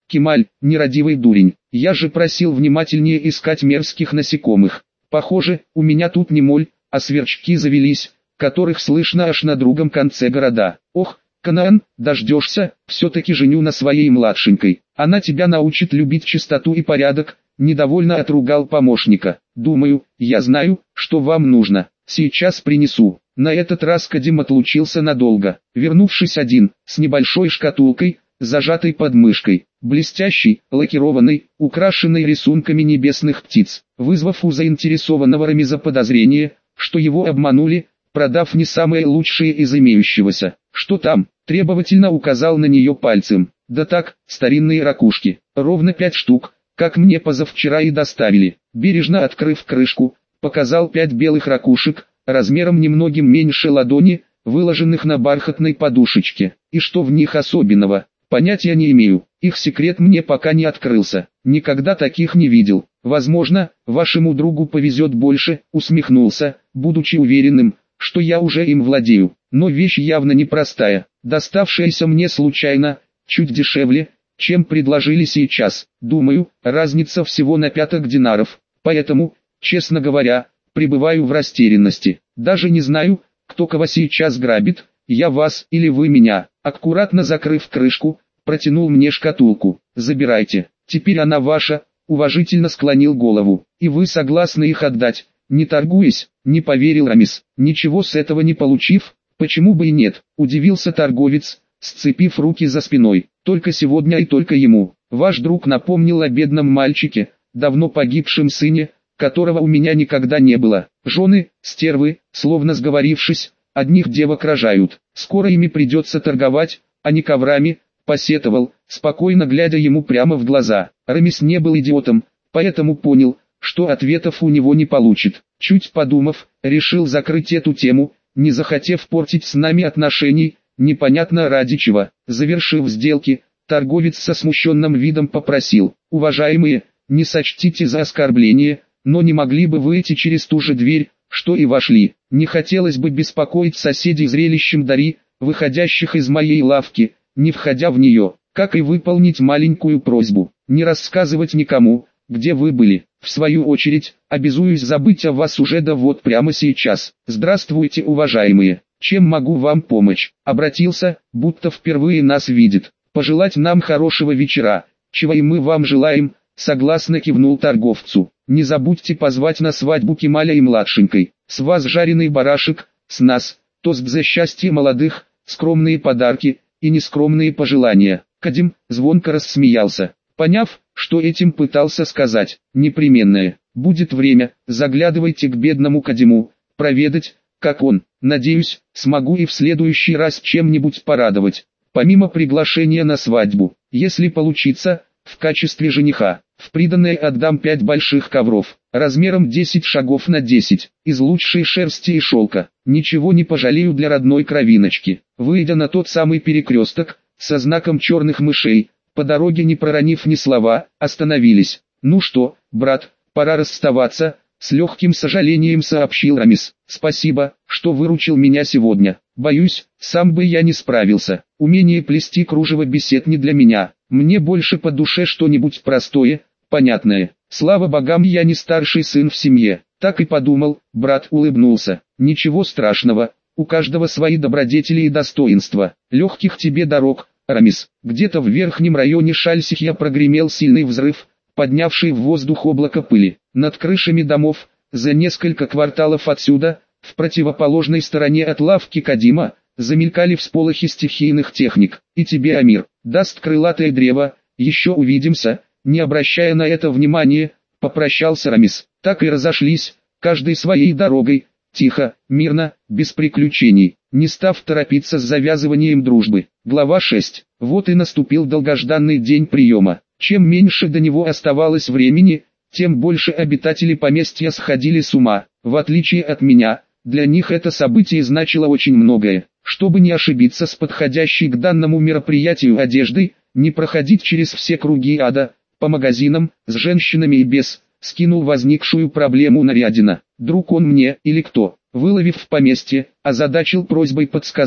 Кемаль, нерадивый дурень, я же просил внимательнее искать мерзких насекомых. Похоже, у меня тут не моль, а сверчки завелись, которых слышно аж на другом конце города. Ох, Канаан, дождешься, все-таки женю на своей младшенькой. Она тебя научит любить чистоту и порядок, недовольно отругал помощника. Думаю, я знаю, что вам нужно, сейчас принесу. На этот раз Кадим отлучился надолго, вернувшись один, с небольшой шкатулкой, зажатой под мышкой, блестящей, лакированной, украшенной рисунками небесных птиц, вызвав у заинтересованного Рамиза подозрение, что его обманули, продав не самое лучшее из имеющегося. Что там? Требовательно указал на нее пальцем. Да так, старинные ракушки, ровно 5 штук, как мне позавчера и доставили. Бережно открыв крышку, показал 5 белых ракушек, размером немногим меньше ладони, выложенных на бархатной подушечке. И что в них особенного? Понятия не имею, их секрет мне пока не открылся, никогда таких не видел. Возможно, вашему другу повезет больше, усмехнулся, будучи уверенным, что я уже им владею. Но вещь явно непростая, доставшаяся мне случайно, чуть дешевле, чем предложили сейчас. Думаю, разница всего на 5 динаров, поэтому, честно говоря, пребываю в растерянности. Даже не знаю, кто кого сейчас грабит, я вас или вы меня. Аккуратно закрыв крышку, протянул мне шкатулку. Забирайте, теперь она ваша, уважительно склонил голову. И вы согласны их отдать, не торгуясь, не поверил Рамис. Ничего с этого не получив, почему бы и нет, удивился торговец, сцепив руки за спиной. Только сегодня и только ему. Ваш друг напомнил о бедном мальчике, давно погибшем сыне, которого у меня никогда не было. Жены, стервы, словно сговорившись, одних девок рожают. Скоро ими придется торговать, а не коврами, посетовал, спокойно глядя ему прямо в глаза. Рамис не был идиотом, поэтому понял, что ответов у него не получит. Чуть подумав, решил закрыть эту тему, не захотев портить с нами отношений, непонятно ради чего. Завершив сделки, торговец со смущенным видом попросил: уважаемые, не сочтите за оскорбление, но не могли бы выйти через ту же дверь, что и вошли. Не хотелось бы беспокоить соседей зрелищем дари, выходящих из моей лавки, не входя в нее, как и выполнить маленькую просьбу, не рассказывать никому, где вы были. В свою очередь, обязуюсь забыть о вас уже да вот прямо сейчас. Здравствуйте, уважаемые, чем могу вам помочь? Обратился, будто впервые нас видит. Пожелать нам хорошего вечера, чего и мы вам желаем, согласно кивнул торговцу. Не забудьте позвать на свадьбу Кемаля и младшенькой. С вас жареный барашек, с нас, тост за счастье молодых, скромные подарки и нескромные пожелания. Кадим звонко рассмеялся, поняв, что этим пытался сказать. Непременное, будет время, заглядывайте к бедному Кадиму, проведать, как он. Надеюсь, смогу и в следующий раз чем-нибудь порадовать, помимо приглашения на свадьбу. Если получится, в качестве жениха, в приданое отдам 5 больших ковров, размером 10 шагов на 10, из лучшей шерсти и шелка. Ничего не пожалею для родной кровиночки. Выйдя на тот самый перекресток, со знаком черных мышей, по дороге не проронив ни слова, остановились. Ну что, брат, пора расставаться, с легким сожалением сообщил Рамис. Спасибо, что выручил меня сегодня. Боюсь, сам бы я не справился. Умение плести кружево бесед не для меня. Мне больше по душе что-нибудь простое, понятное. Слава богам, я не старший сын в семье. Так и подумал, брат улыбнулся. Ничего страшного, у каждого свои добродетели и достоинства. Легких тебе дорог, Рамис. Где-то в верхнем районе Шальсихья прогремел сильный взрыв, поднявший в воздух облако пыли. Над крышами домов, за несколько кварталов отсюда, в противоположной стороне от лавки Кадима, замелькали всполохи стихийных техник. И тебе, Амир, даст крылатое древо, еще увидимся. Не обращая на это внимания, попрощался Рамис. Так и разошлись, каждый своей дорогой, тихо, мирно, без приключений, не став торопиться с завязыванием дружбы. Глава 6. Вот и наступил долгожданный день приема. Чем меньше до него оставалось времени, тем больше обитатели поместья сходили с ума. В отличие от меня, для них это событие значило очень многое. Чтобы не ошибиться с подходящей к данному мероприятию одеждой, не проходить через все круги ада, по магазинам, с женщинами и без, скинул возникшую проблему нарядина. Друг он мне или кто? Выловив в поместье, озадачил просьбой подсказать,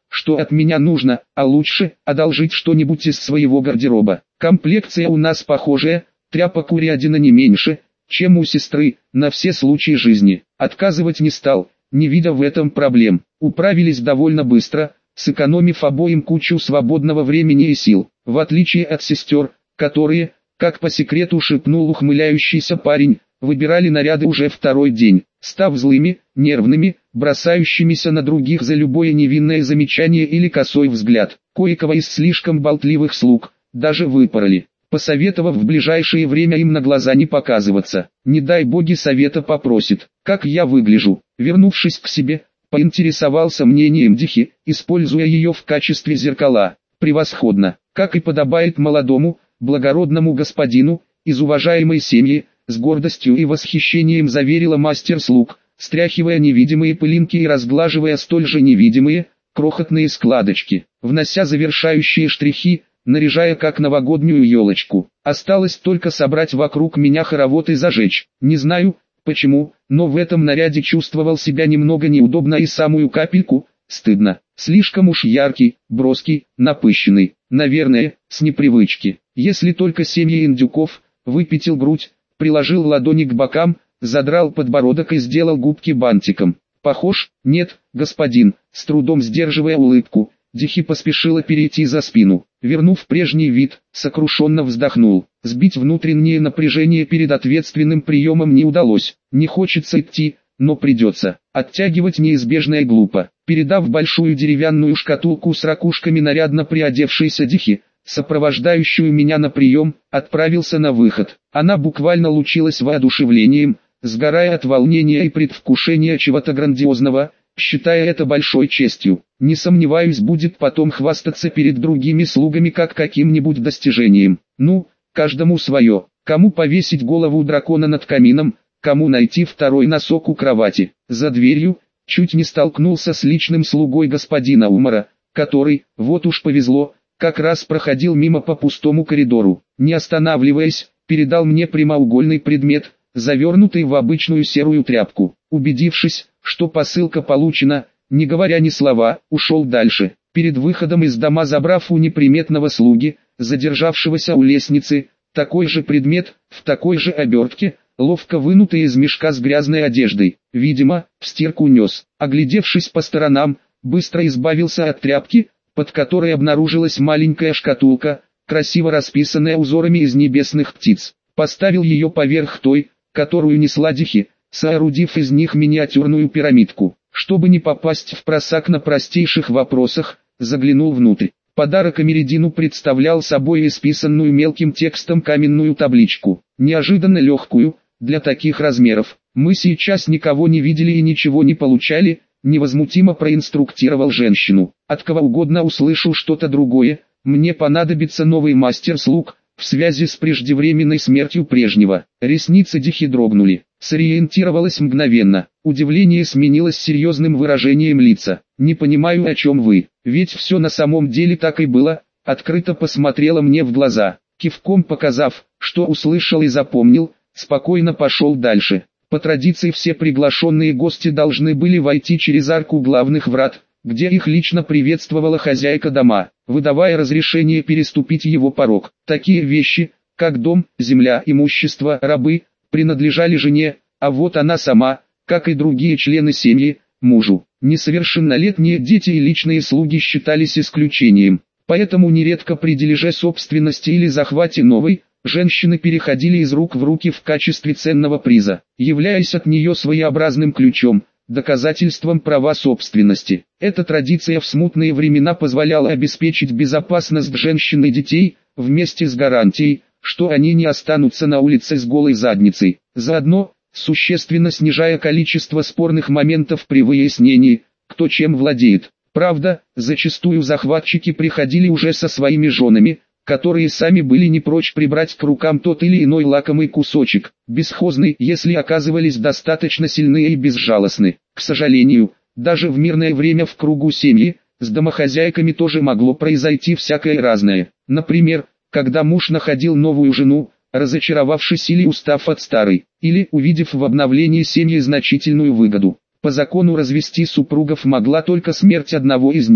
что от меня нужно, а лучше одолжить что-нибудь из своего гардероба. Комплекция у нас похожая, тряпок у Рядина не меньше, чем у сестры, на все случаи жизни. Отказывать не стал, не видя в этом проблем. Управились довольно быстро, сэкономив обоим кучу свободного времени и сил. В отличие от сестер, которые, как по секрету шепнул ухмыляющийся парень, выбирали наряды уже второй день, став злыми, нервными, бросающимися на других за любое невинное замечание или косой взгляд. Кое-кого из слишком болтливых слуг даже выпороли, посоветовав в ближайшее время им на глаза не показываться. Не дай боги совета попросит, как я выгляжу. Вернувшись к себе, поинтересовался мнением Дихи, используя ее в качестве зеркала. Превосходно, как и подобает молодому, благородному господину, из уважаемой семьи, с гордостью и восхищением заверила мастер слуг, стряхивая невидимые пылинки и разглаживая столь же невидимые, крохотные складочки, внося завершающие штрихи, наряжая как новогоднюю елочку. Осталось только собрать вокруг меня хоровод и зажечь. Не знаю, почему, но в этом наряде чувствовал себя немного неудобно и самую капельку стыдно. Слишком уж яркий, броский, напыщенный. Наверное, с непривычки. Если только семья индюков, выпятил грудь, приложил ладони к бокам, задрал подбородок и сделал губки бантиком. Похож? Нет, господин, с трудом сдерживая улыбку, Дихи поспешила перейти за спину. Вернув прежний вид, сокрушенно вздохнул. Сбить внутреннее напряжение перед ответственным приемом не удалось. Не хочется идти, но придется. Оттягивать неизбежно и глупо. Передав большую деревянную шкатулку с ракушками нарядно приодевшейся Дихи, сопровождающую меня на прием, отправился на выход. Она буквально лучилась воодушевлением, сгорая от волнения и предвкушения чего-то грандиозного, считая это большой честью. Не сомневаюсь, будет потом хвастаться перед другими слугами как каким-нибудь достижением. Ну, каждому свое. Кому повесить голову дракона над камином, кому найти второй носок у кровати. За дверью, чуть не столкнулся с личным слугой господина Умара, который, вот уж повезло, как раз проходил мимо по пустому коридору. Не останавливаясь, передал мне прямоугольный предмет, завернутый в обычную серую тряпку. Убедившись, что посылка получена, не говоря ни слова, ушел дальше. Перед выходом из дома, забрав у неприметного слуги, задержавшегося у лестницы, такой же предмет, в такой же обертке, ловко вынутый из мешка с грязной одеждой. Видимо, в стирку нес. Оглядевшись по сторонам, быстро избавился от тряпки, под которой обнаружилась маленькая шкатулка, красиво расписанная узорами из небесных птиц. Поставил ее поверх той, которую несла Дихи, соорудив из них миниатюрную пирамидку. Чтобы не попасть в просак на простейших вопросах, заглянул внутрь. Подарок Америдину представлял собой исписанную мелким текстом каменную табличку, неожиданно легкую, для таких размеров. Мы сейчас никого не видели и ничего не получали, невозмутимо проинструктировал женщину. От кого угодно услышу что-то другое, мне понадобится новый мастер слуг, в связи с преждевременной смертью прежнего. Ресницы Дихи дрогнули, сориентировалась мгновенно, удивление сменилось серьезным выражением лица. «Не понимаю, о чем вы, ведь все на самом деле так и было», открыто посмотрела мне в глаза, кивком показав, что услышал и запомнил, спокойно пошел дальше. По традиции все приглашенные гости должны были войти через арку главных врат, где их лично приветствовала хозяйка дома, выдавая разрешение переступить его порог. Такие вещи, как дом, земля, имущество, рабы, принадлежали жене, а вот она сама, как и другие члены семьи, мужу. Несовершеннолетние дети и личные слуги считались исключением, поэтому нередко при дележе собственности или захвате новой, женщины переходили из рук в руки в качестве ценного приза, являясь от нее своеобразным ключом, доказательством права собственности. Эта традиция в смутные времена позволяла обеспечить безопасность женщин и детей, вместе с гарантией, что они не останутся на улице с голой задницей. Заодно, существенно снижая количество спорных моментов при выяснении, кто чем владеет. Правда, зачастую захватчики приходили уже со своими женами, которые сами были не прочь прибрать к рукам тот или иной лакомый кусочек, бесхозный, если оказывались достаточно сильны и безжалостны. К сожалению, даже в мирное время в кругу семьи, с домохозяйками тоже могло произойти всякое разное. Например, когда муж находил новую жену, разочаровавшись или устав от старой, или увидев в обновлении семьи значительную выгоду. По закону развести супругов могла только смерть одного из них.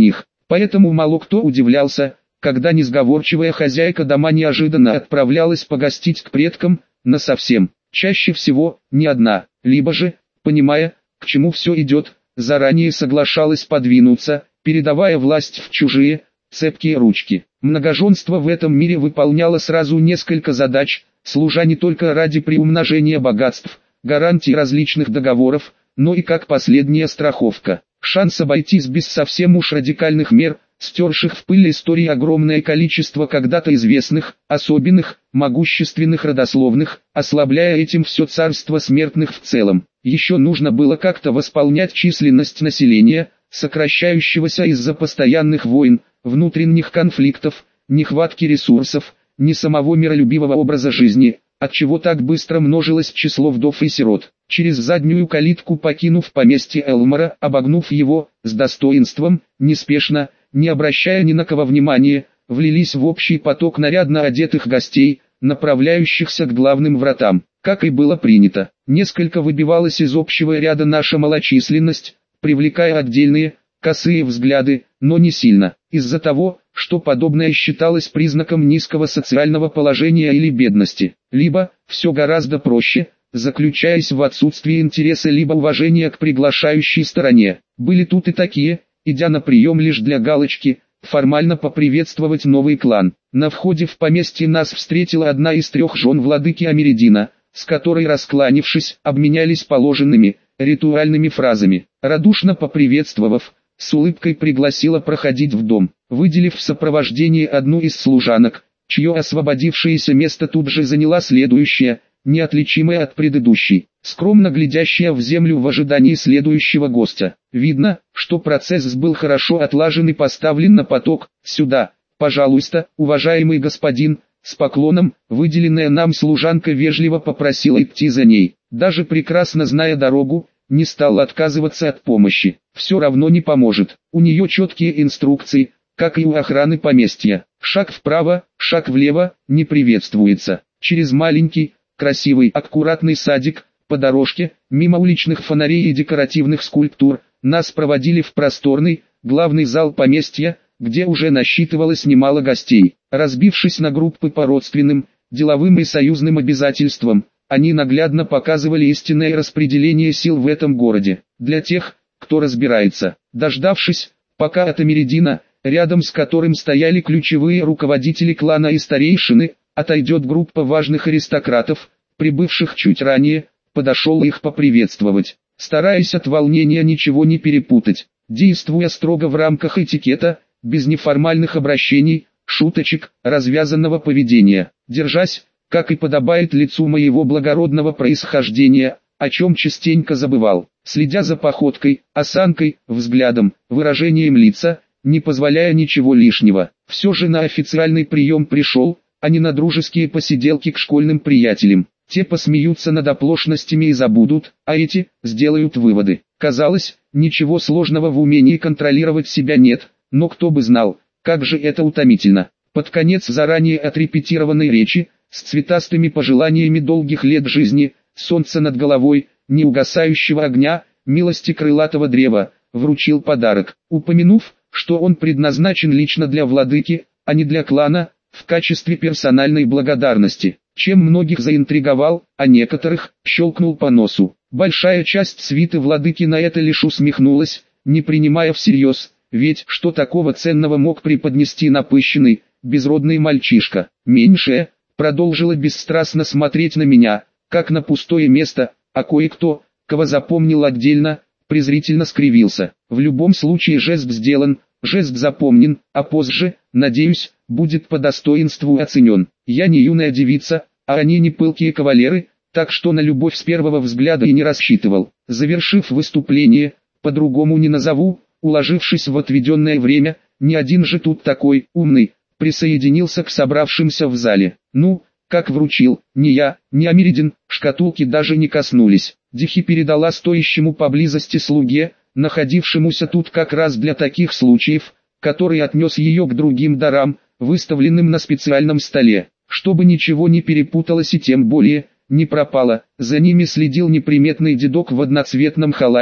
Поэтому мало кто удивлялся, когда несговорчивая хозяйка дома неожиданно отправлялась погостить к предкам, насовсем. Чаще всего, не одна, либо же, понимая, к чему все идет, заранее соглашалась подвинуться, передавая власть в чужие, цепкие ручки. Многоженство в этом мире выполняло сразу несколько задач, служа не только ради приумножения богатств, гарантий различных договоров, но и как последняя страховка. Шанс обойтись без совсем уж радикальных мер, стерших в пыль истории огромное количество когда-то известных, особенных, могущественных родословных, ослабляя этим все царство смертных в целом. Еще нужно было как-то восполнять численность населения, сокращающегося из-за постоянных войн, внутренних конфликтов, нехватки ресурсов, не самого миролюбивого образа жизни, отчего так быстро множилось число вдов и сирот. Через заднюю калитку покинув поместье Элмора, обогнув его, с достоинством, неспешно, не обращая ни на кого внимания, влились в общий поток нарядно одетых гостей, направляющихся к главным вратам. Как и было принято, несколько выбивалась из общего ряда наша малочисленность, привлекая отдельные, косые взгляды, но не сильно, из-за того, что подобное считалось признаком низкого социального положения или бедности, либо, все гораздо проще, заключаясь в отсутствии интереса либо уважения к приглашающей стороне. Были тут и такие, идя на прием лишь для галочки, формально поприветствовать новый клан. На входе в поместье нас встретила одна из 3 жен владыки Америдина, с которой, раскланившись, обменялись положенными, ритуальными фразами. Радушно поприветствовав, с улыбкой пригласила проходить в дом, выделив в сопровождении одну из служанок, чье освободившееся место тут же заняла следующая, неотличимая от предыдущей, скромно глядящая в землю в ожидании следующего гостя. Видно, что процесс был хорошо отлажен и поставлен на поток. «Сюда, пожалуйста, уважаемый господин», с поклоном, выделенная нам служанка вежливо попросила идти за ней. Даже прекрасно зная дорогу, не стал отказываться от помощи. Все равно не поможет. У нее четкие инструкции, как и у охраны поместья. Шаг вправо, шаг влево, не приветствуется. Через маленький, красивый, аккуратный садик, по дорожке, мимо уличных фонарей и декоративных скульптур, нас проводили в просторный, главный зал поместья, где уже насчитывалось немало гостей. Разбившись на группы по родственным, деловым и союзным обязательствам, они наглядно показывали истинное распределение сил в этом городе. Для тех, кто разбирается, дождавшись, пока от Америдина, рядом с которым стояли ключевые руководители клана и старейшины, отойдет группа важных аристократов, прибывших чуть ранее, подошел их поприветствовать, стараясь от волнения ничего не перепутать, действуя строго в рамках этикета, без неформальных обращений, шуточек, развязанного поведения, держась, как и подобает лицу моего благородного происхождения, о чем частенько забывал, следя за походкой, осанкой, взглядом, выражением лица, не позволяя ничего лишнего. Все же на официальный прием пришел, а не на дружеские посиделки к школьным приятелям. Те посмеются над оплошностями и забудут, а эти сделают выводы. Казалось, ничего сложного в умении контролировать себя нет, но кто бы знал, как же это утомительно. Под конец заранее отрепетированной речи, с цветастыми пожеланиями долгих лет жизни, солнца над головой, неугасающего огня, милости крылатого древа, вручил подарок, упомянув, что он предназначен лично для владыки, а не для клана, в качестве персональной благодарности, чем многих заинтриговал, а некоторых щелкнул по носу. Большая часть свиты владыки на это лишь усмехнулась, не принимая всерьез, ведь что такого ценного мог преподнести напыщенный, безродный мальчишка. Меньшая продолжила бесстрастно смотреть на меня, как на пустое место, а кое-кто, кого запомнил отдельно, презрительно скривился. В любом случае жест сделан, жест запомнен, а позже, надеюсь, будет по достоинству оценен. Я не юная девица, а они не пылкие кавалеры, так что на любовь с первого взгляда и не рассчитывал. Завершив выступление, по-другому не назову, уложившись в отведенное время, не один же тут такой умный, присоединился к собравшимся в зале. Ну, как вручил, ни я, ни Америдин, шкатулки даже не коснулись. Дихи передала стоящему поблизости слуге, находившемуся тут как раз для таких случаев, который отнес ее к другим дарам, выставленным на специальном столе, чтобы ничего не перепуталось и тем более, не пропало. За ними следил неприметный дедок в одноцветном халате,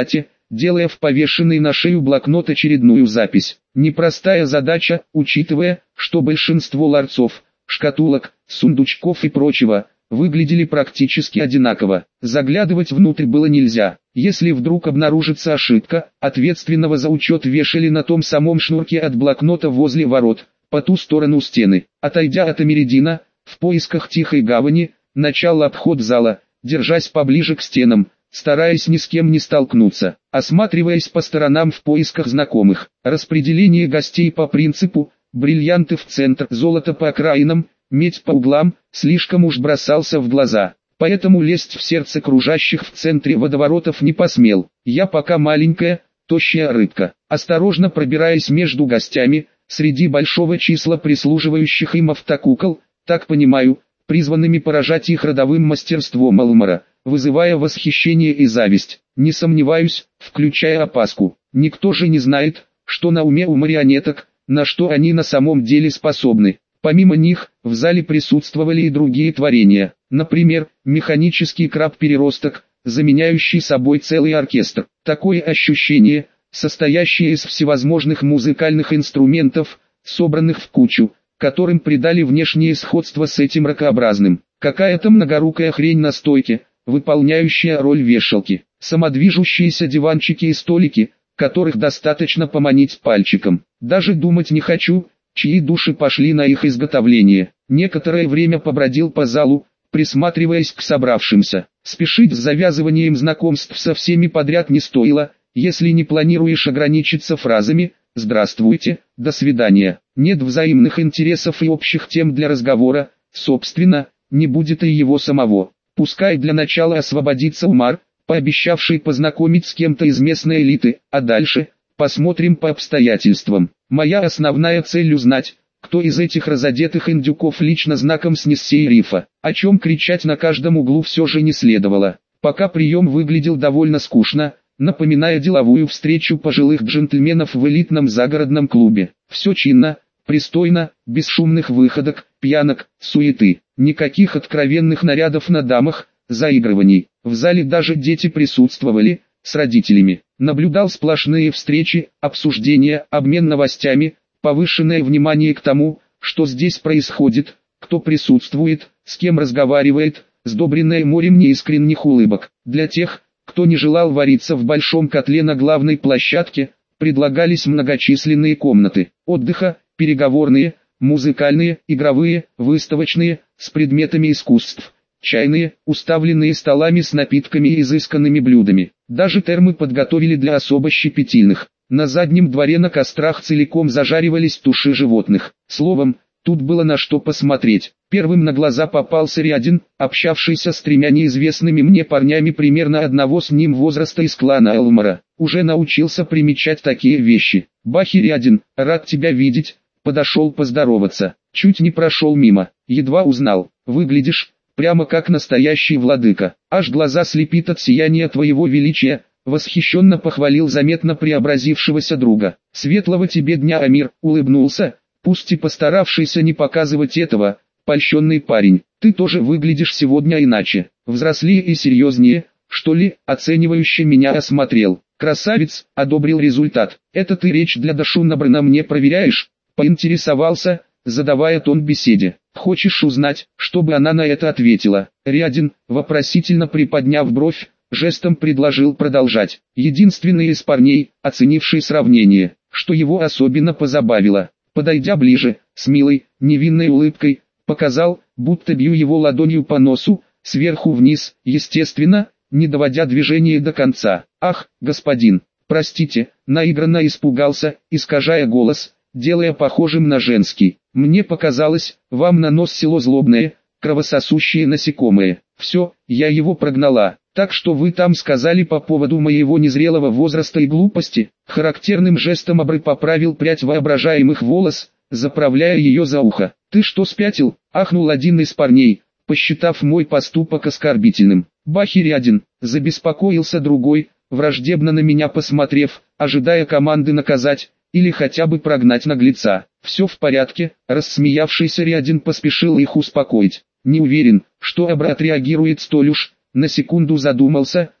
делая в повешенный на шею блокнот очередную запись. Непростая задача, учитывая, что большинство ларцов, шкатулок, сундучков и прочего выглядели практически одинаково. Заглядывать внутрь было нельзя. Если вдруг обнаружится ошибка, ответственного за учет вешали на том самом шнурке от блокнота возле ворот, по ту сторону стены. Отойдя от Америдина, в поисках тихой гавани, начал обход зала, держась поближе к стенам, стараясь ни с кем не столкнуться, осматриваясь по сторонам в поисках знакомых. Распределение гостей по принципу бриллианты в центр, золото по окраинам, медь по углам, слишком уж бросался в глаза. Поэтому лезть в сердце кружащих в центре водоворотов не посмел. Я пока маленькая, тощая рыбка, осторожно пробираясь между гостями, среди большого числа прислуживающих им автокукол, так понимаю, призванными поражать их родовым мастерством Элмора, вызывая восхищение и зависть. Не сомневаюсь, включая опаску. Никто же не знает, что на уме у марионеток, на что они на самом деле способны. Помимо них, в зале присутствовали и другие творения. Например, механический краб-переросток, заменяющий собой целый оркестр. Такое ощущение, состоящее из всевозможных музыкальных инструментов, собранных в кучу, которым придали внешнее сходство с этим ракообразным. Какая-то многорукая хрень на стойке, выполняющая роль вешалки. Самодвижущиеся диванчики и столики, которых достаточно поманить пальчиком. Даже думать не хочу, чьи души пошли на их изготовление. Некоторое время побродил по залу, присматриваясь к собравшимся. Спешить с завязыванием знакомств со всеми подряд не стоило, если не планируешь ограничиться фразами «Здравствуйте», «До свидания». Нет взаимных интересов и общих тем для разговора, собственно, не будет и его самого. Пускай для начала освободится Умар, пообещавший познакомить с кем-то из местной элиты, а дальше посмотрим по обстоятельствам. Моя основная цель узнать, кто из этих разодетых индюков лично знаком с Ниссей Рифа. О чем кричать на каждом углу все же не следовало. Пока прием выглядел довольно скучно, напоминая деловую встречу пожилых джентльменов в элитном загородном клубе. Все чинно, пристойно, без шумных выходок, пьянок, суеты. Никаких откровенных нарядов на дамах, заигрываний. В зале даже дети присутствовали, с родителями. Наблюдал сплошные встречи, обсуждения, обмен новостями, повышенное внимание к тому, что здесь происходит, кто присутствует, с кем разговаривает, сдобренное морем неискренних улыбок. Для тех, кто не желал вариться в большом котле на главной площадке, предлагались многочисленные комнаты отдыха, переговорные, музыкальные, игровые, выставочные, с предметами искусств, чайные, уставленные столами с напитками и изысканными блюдами. Даже термы подготовили для особо щепетильных. На заднем дворе на кострах целиком зажаривались туши животных. Словом, тут было на что посмотреть. Первым на глаза попался Рядин, общавшийся с тремя неизвестными мне парнями примерно одного с ним возраста из клана Элмора. Уже научился примечать такие вещи. «Бахи, Рядин, рад тебя видеть», подошел поздороваться. Чуть не прошел мимо, едва узнал. «Выглядишь прямо как настоящий владыка. Аж глаза слепит от сияния твоего величия», восхищенно похвалил заметно преобразившегося друга. «Светлого тебе дня, Амир», улыбнулся, пусть и постаравшийся не показывать этого, польщенный парень. «Ты тоже выглядишь сегодня иначе, взрослее и серьезнее, что ли?» Оценивающе меня осмотрел. «Красавец», одобрил результат. «Это ты речь для Дашунабрана мне проверяешь?» Поинтересовался, задавая тон беседе. «Хочешь узнать, чтобы она на это ответила?» Рядин, вопросительно приподняв бровь, жестом предложил продолжать. Единственный из парней, оценивший сравнение, что его особенно позабавило. Подойдя ближе, с милой, невинной улыбкой, показал, будто бью его ладонью по носу, сверху вниз, естественно, не доводя движение до конца. «Ах, господин, простите», наигранно испугался, искажая голос, делая похожим на женский. «Мне показалось, вам на нос село злобное, кровососущее насекомое. Все, я его прогнала. Так что вы там сказали по поводу моего незрелого возраста и глупости?» Характерным жестом Абры поправил прядь воображаемых волос, заправляя ее за ухо. «Ты что, спятил?» ахнул один из парней, посчитав мой поступок оскорбительным. «Бахи, Рядин», забеспокоился другой, враждебно на меня посмотрев, ожидая команды наказать, или хотя бы прогнать наглеца. «Все в порядке», рассмеявшийся Рядин поспешил их успокоить. Не уверен, что Абра отреагирует столь уж. На секунду задумался,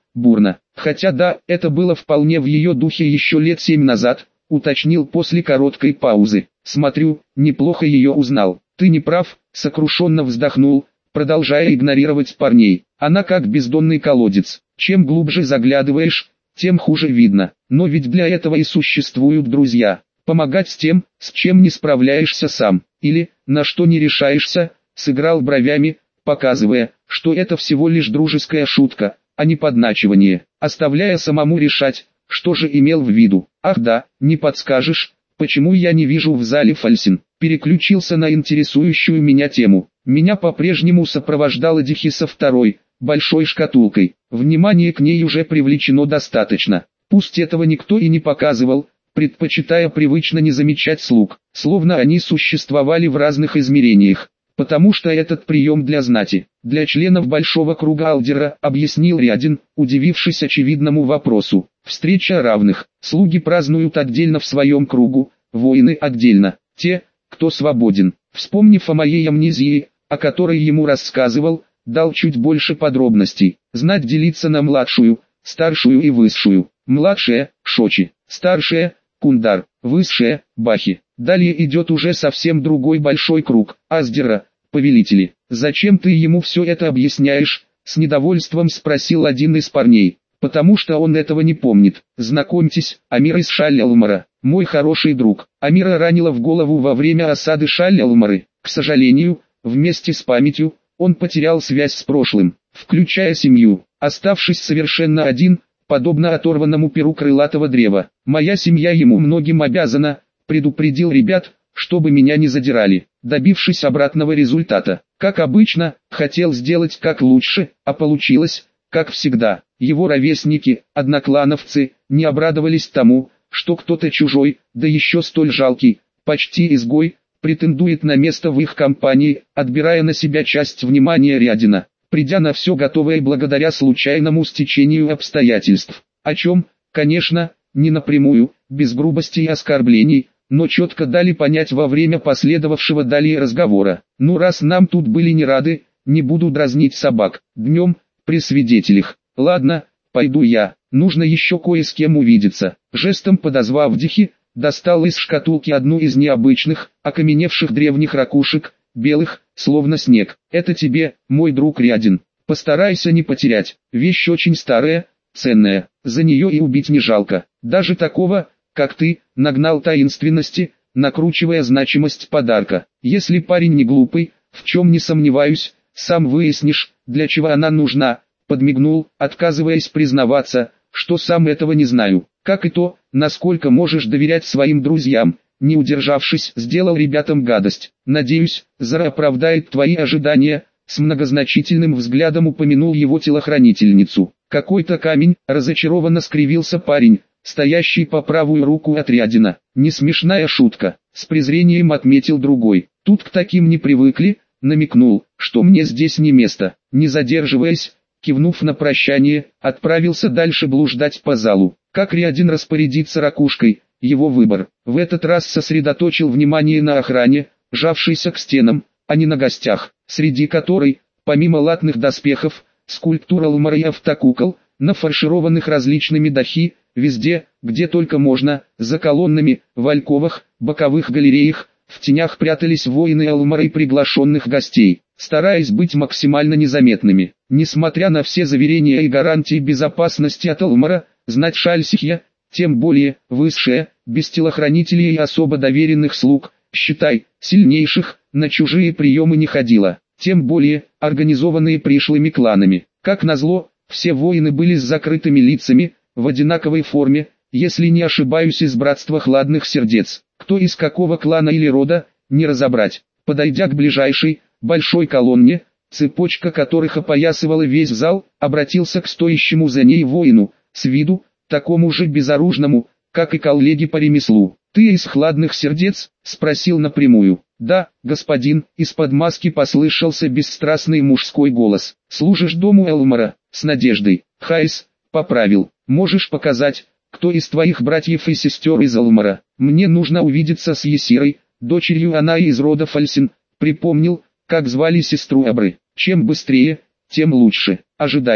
бурно. Хотя да, это было вполне в ее духе еще лет 7 назад, уточнил после короткой паузы. Смотрю, неплохо ее узнал. Ты не прав, сокрушенно вздохнул, продолжая игнорировать парней. Она как бездонный колодец. Чем глубже заглядываешь, тем хуже видно. Но ведь для этого и существуют друзья. Помогать с тем, с чем не справляешься сам, или, на что не решаешься, сыграл бровями, показывая, что это всего лишь дружеская шутка, а не подначивание, оставляя самому решать, что же имел в виду. Ах да, не подскажешь, почему я не вижу в зале Фальсин? Переключился на интересующую меня тему. Меня по-прежнему сопровождала Дихи со второй, большой шкатулкой. Внимание к ней уже привлечено достаточно. Пусть этого никто и не показывал, предпочитая привычно не замечать слуг, словно они существовали в разных измерениях. Потому что этот прием для знати, для членов большого круга Алдера, объяснил Рядин, удивившись очевидному вопросу. Встреча равных, слуги празднуют отдельно в своем кругу, воины отдельно, те, кто свободен. Вспомнив о моей амнезии, о которой ему рассказывал, дал чуть больше подробностей. Знать делиться на младшую, старшую и высшую. Младшая – Шочи, старшая – Кундар, высшая – Бахи. Далее идет уже совсем другой большой круг – Аздера, повелители. «Зачем ты ему все это объясняешь?» – с недовольством спросил один из парней. «Потому что он этого не помнит. Знакомьтесь, Амир из Шаль-Алмара, мой хороший друг». Амира ранило в голову во время осады Шаль-Алмары. К сожалению, вместе с памятью, он потерял связь с прошлым, включая семью, оставшись совершенно один, подобно оторванному перу крылатого древа. «Моя семья ему многим обязана», – предупредил ребят, чтобы меня не задирали, добившись обратного результата. Как обычно, хотел сделать как лучше, а получилось, как всегда. Его ровесники, одноклановцы, не обрадовались тому, что кто-то чужой, да еще столь жалкий, почти изгой, претендует на место в их компании, отбирая на себя часть внимания Рядина, придя на все готовое благодаря случайному стечению обстоятельств. О чем, конечно, не напрямую, без грубости и оскорблений, но четко дали понять во время последовавшего далее разговора. «Ну раз нам тут были не рады, не буду дразнить собак, днем, при свидетелях. Ладно, пойду я, нужно еще кое с кем увидеться». Жестом подозвав Дихи, достал из шкатулки одну из необычных, окаменевших древних ракушек, белых, словно снег. «Это тебе, мой друг Рядин. Постарайся не потерять, вещь очень старая, ценная, за нее и убить не жалко. Даже такого, как ты, нагнал таинственности, накручивая значимость подарка. Если парень не глупый, в чем не сомневаюсь, сам выяснишь, для чего она нужна», подмигнул, отказываясь признаваться, что сам этого не знаю. «Как и то, насколько можешь доверять своим друзьям», не удержавшись, сделал ребятам гадость. «Надеюсь, Зара оправдает твои ожидания», с многозначительным взглядом упомянул его телохранительницу. «Какой-то камень», разочарованно скривился парень, стоящий по правую руку от Рядина. «Не смешная шутка», с презрением отметил другой. «Тут к таким не привыкли», намекнул, что мне здесь не место. Не задерживаясь, кивнув на прощание, отправился дальше блуждать по залу. Как Рядин распорядиться ракушкой, его выбор. В этот раз сосредоточил внимание на охране, жавшейся к стенам, а не на гостях, среди которой, помимо латных доспехов, скульптур Алмара и автокукол, нафаршированных различными дахи, везде, где только можно, за колоннами, в альковах, боковых галереях, в тенях прятались воины Алмара и приглашенных гостей, стараясь быть максимально незаметными. Несмотря на все заверения и гарантии безопасности от Алмара, знать Шальсихья, тем более, высшая, без телохранителей и особо доверенных слуг, считай, сильнейших, на чужие приемы не ходила, тем более, организованные пришлыми кланами. Как назло, все воины были с закрытыми лицами, в одинаковой форме, если не ошибаюсь, из братства хладных сердец. Кто из какого клана или рода, не разобрать. Подойдя к ближайшей, большой колонне, цепочка которых опоясывала весь зал, обратился к стоящему за ней воину, с виду, такому же безоружному, как и коллеги по ремеслу. «Ты из хладных сердец?» – спросил напрямую. «Да, господин», – из-под маски послышался бесстрастный мужской голос. «Служишь дому Элмара?» «С надеждой». «Хайс», – поправил. «Можешь показать, кто из твоих братьев и сестер из Элмара?» «Мне нужно увидеться с Есирой, дочерью она из рода Фальсин», – припомнил, как звали сестру Абры. «Чем быстрее, тем лучше. Ожидайте».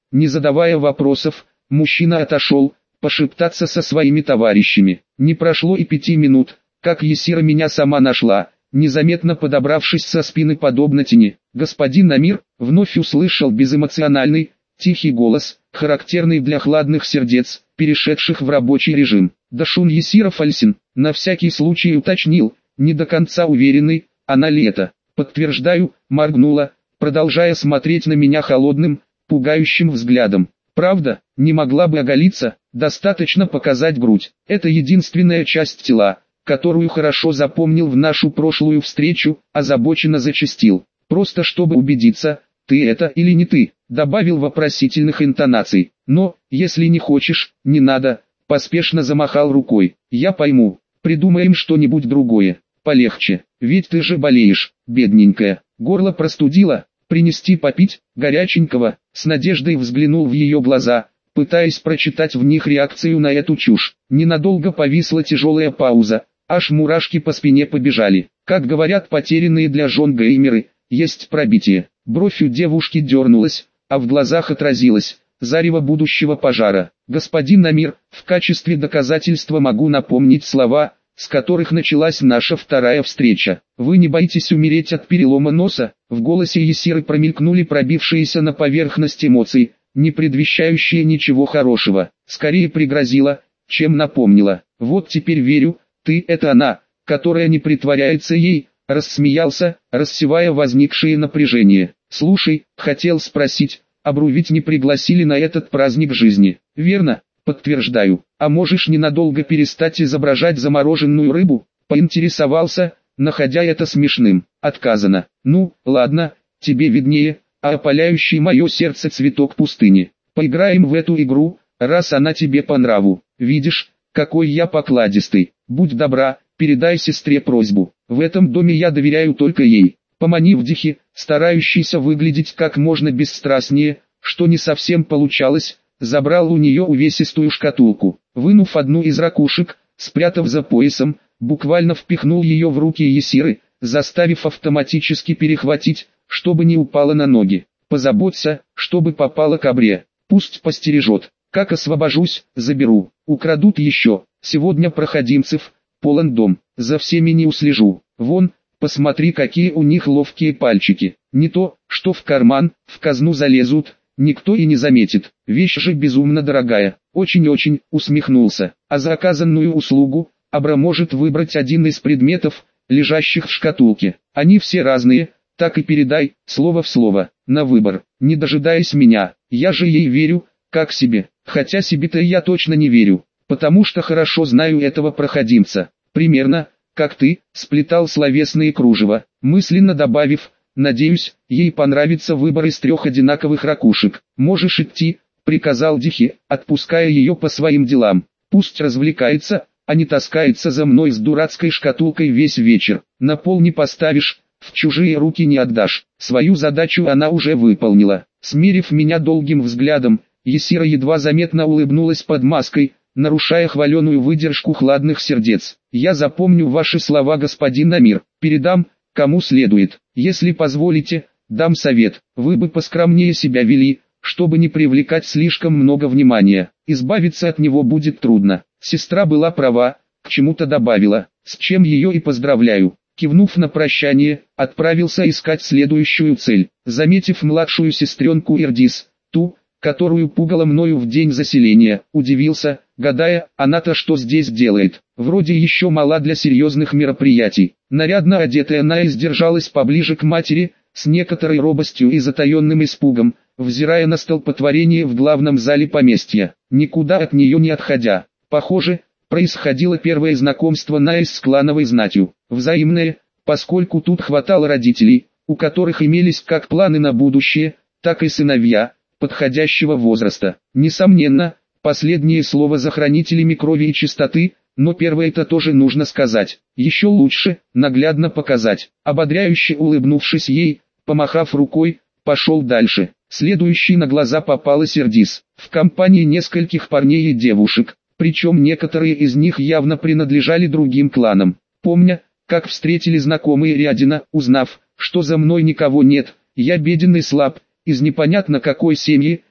Не задавая вопросов, мужчина отошел, пошептаться со своими товарищами. Не прошло и 5 минут, как Есира меня сама нашла, незаметно подобравшись со спины подобно тени. «Господин Намир», вновь услышал безэмоциональный, тихий голос, характерный для хладных сердец, перешедших в рабочий режим. Дашун Есира Фальсин, на всякий случай уточнил, не до конца уверенный, она ли это. «Подтверждаю», моргнула, продолжая смотреть на меня холодным, пугающим взглядом. «Правда, не могла бы оголиться, достаточно показать грудь. Это единственная часть тела, которую хорошо запомнил в нашу прошлую встречу», озабоченно зачастил. «Просто чтобы убедиться, ты это или не ты», добавил вопросительных интонаций. «Но, если не хочешь, не надо», поспешно замахал рукой. «Я пойму, придумаем что-нибудь другое, полегче, ведь ты же болеешь, бедненькая». Горло простудило, принести попить, горяченького, с надеждой взглянул в ее глаза, пытаясь прочитать в них реакцию на эту чушь. Ненадолго повисла тяжелая пауза, аж мурашки по спине побежали. Как говорят потерянные для жен геймеры, есть пробитие. Бровь у девушки дернулась, а в глазах отразилось зарево будущего пожара. «Господин Намир, в качестве доказательства могу напомнить слова, с которых началась наша вторая встреча. Вы не боитесь умереть от перелома носа?» В голосе Есиры промелькнули пробившиеся на поверхность эмоций, не предвещающие ничего хорошего. Скорее пригрозила, чем напомнила. «Вот теперь верю, ты — это она, которая не притворяется ей», рассмеялся, рассевая возникшее напряжение. «Слушай, хотел спросить, Абру ведь не пригласили на этот праздник жизни, верно?» «Подтверждаю. А можешь ненадолго перестать изображать замороженную рыбу?» Поинтересовался, находя это смешным. «Отказано». «Ну, ладно, тебе виднее, а опаляющий мое сердце цветок пустыни. Поиграем в эту игру, раз она тебе по нраву. Видишь, какой я покладистый. Будь добра, передай сестре просьбу. В этом доме я доверяю только ей». Поманив Дихи, старающийся выглядеть как можно бесстрастнее, что не совсем получалось, забрал у нее увесистую шкатулку. Вынув одну из ракушек, спрятав за поясом, буквально впихнул ее в руки Есиры, заставив автоматически перехватить, чтобы не упала на ноги. «Позаботься, чтобы попала к Абре. Пусть постережет. Как освобожусь, заберу. Украдут еще. Сегодня проходимцев, полон дом. За всеми не услежу. Вон, посмотри, какие у них ловкие пальчики. Не то, что в карман, в казну залезут, никто и не заметит. Вещь же безумно дорогая». Очень-очень усмехнулся. «А за оказанную услугу, Абра может выбрать один из предметов, лежащих в шкатулке. Они все разные, так и передай, слово в слово, на выбор, не дожидаясь меня. Я же ей верю, как себе. Хотя себе-то я точно не верю, потому что хорошо знаю этого проходимца. Примерно, как ты, сплетал словесные кружева», мысленно добавив, «надеюсь, ей понравится выбор из 3 одинаковых ракушек. Можешь идти», приказал Дихи, отпуская ее по своим делам. «Пусть развлекается, а не таскается за мной с дурацкой шкатулкой весь вечер. На пол не поставишь, в чужие руки не отдашь». Свою задачу она уже выполнила. Смирив меня долгим взглядом, Есира едва заметно улыбнулась под маской, нарушая хваленую выдержку хладных сердец. «Я запомню ваши слова, господин Намир, передам, кому следует. Если позволите, дам совет, вы бы поскромнее себя вели, чтобы не привлекать слишком много внимания. Избавиться от него будет трудно». Сестра была права, к чему-то добавила, с чем ее и поздравляю. Кивнув на прощание, отправился искать следующую цель. Заметив младшую сестренку Ирдис, ту, которую пугало мною в день заселения, удивился, гадая, она-то что здесь делает. Вроде еще мала для серьезных мероприятий. Нарядно одетая она издержалась поближе к матери, с некоторой робостью и затаенным испугом, взирая на столпотворение в главном зале поместья, никуда от нее не отходя. Похоже, происходило первое знакомство Наис с клановой знатью, взаимное, поскольку тут хватало родителей, у которых имелись как планы на будущее, так и сыновья, подходящего возраста. Несомненно, последнее слово за хранителями крови и чистоты, но первое-то тоже нужно сказать. Еще лучше, наглядно показать. Ободряюще улыбнувшись ей, помахав рукой, пошел дальше. Следующей на глаза попалась Ирдис, в компании нескольких парней и девушек, причем некоторые из них явно принадлежали другим кланам. Помня, как встретили знакомые Рядина, узнав, что за мной никого нет, я беден и слаб, из непонятно какой семьи,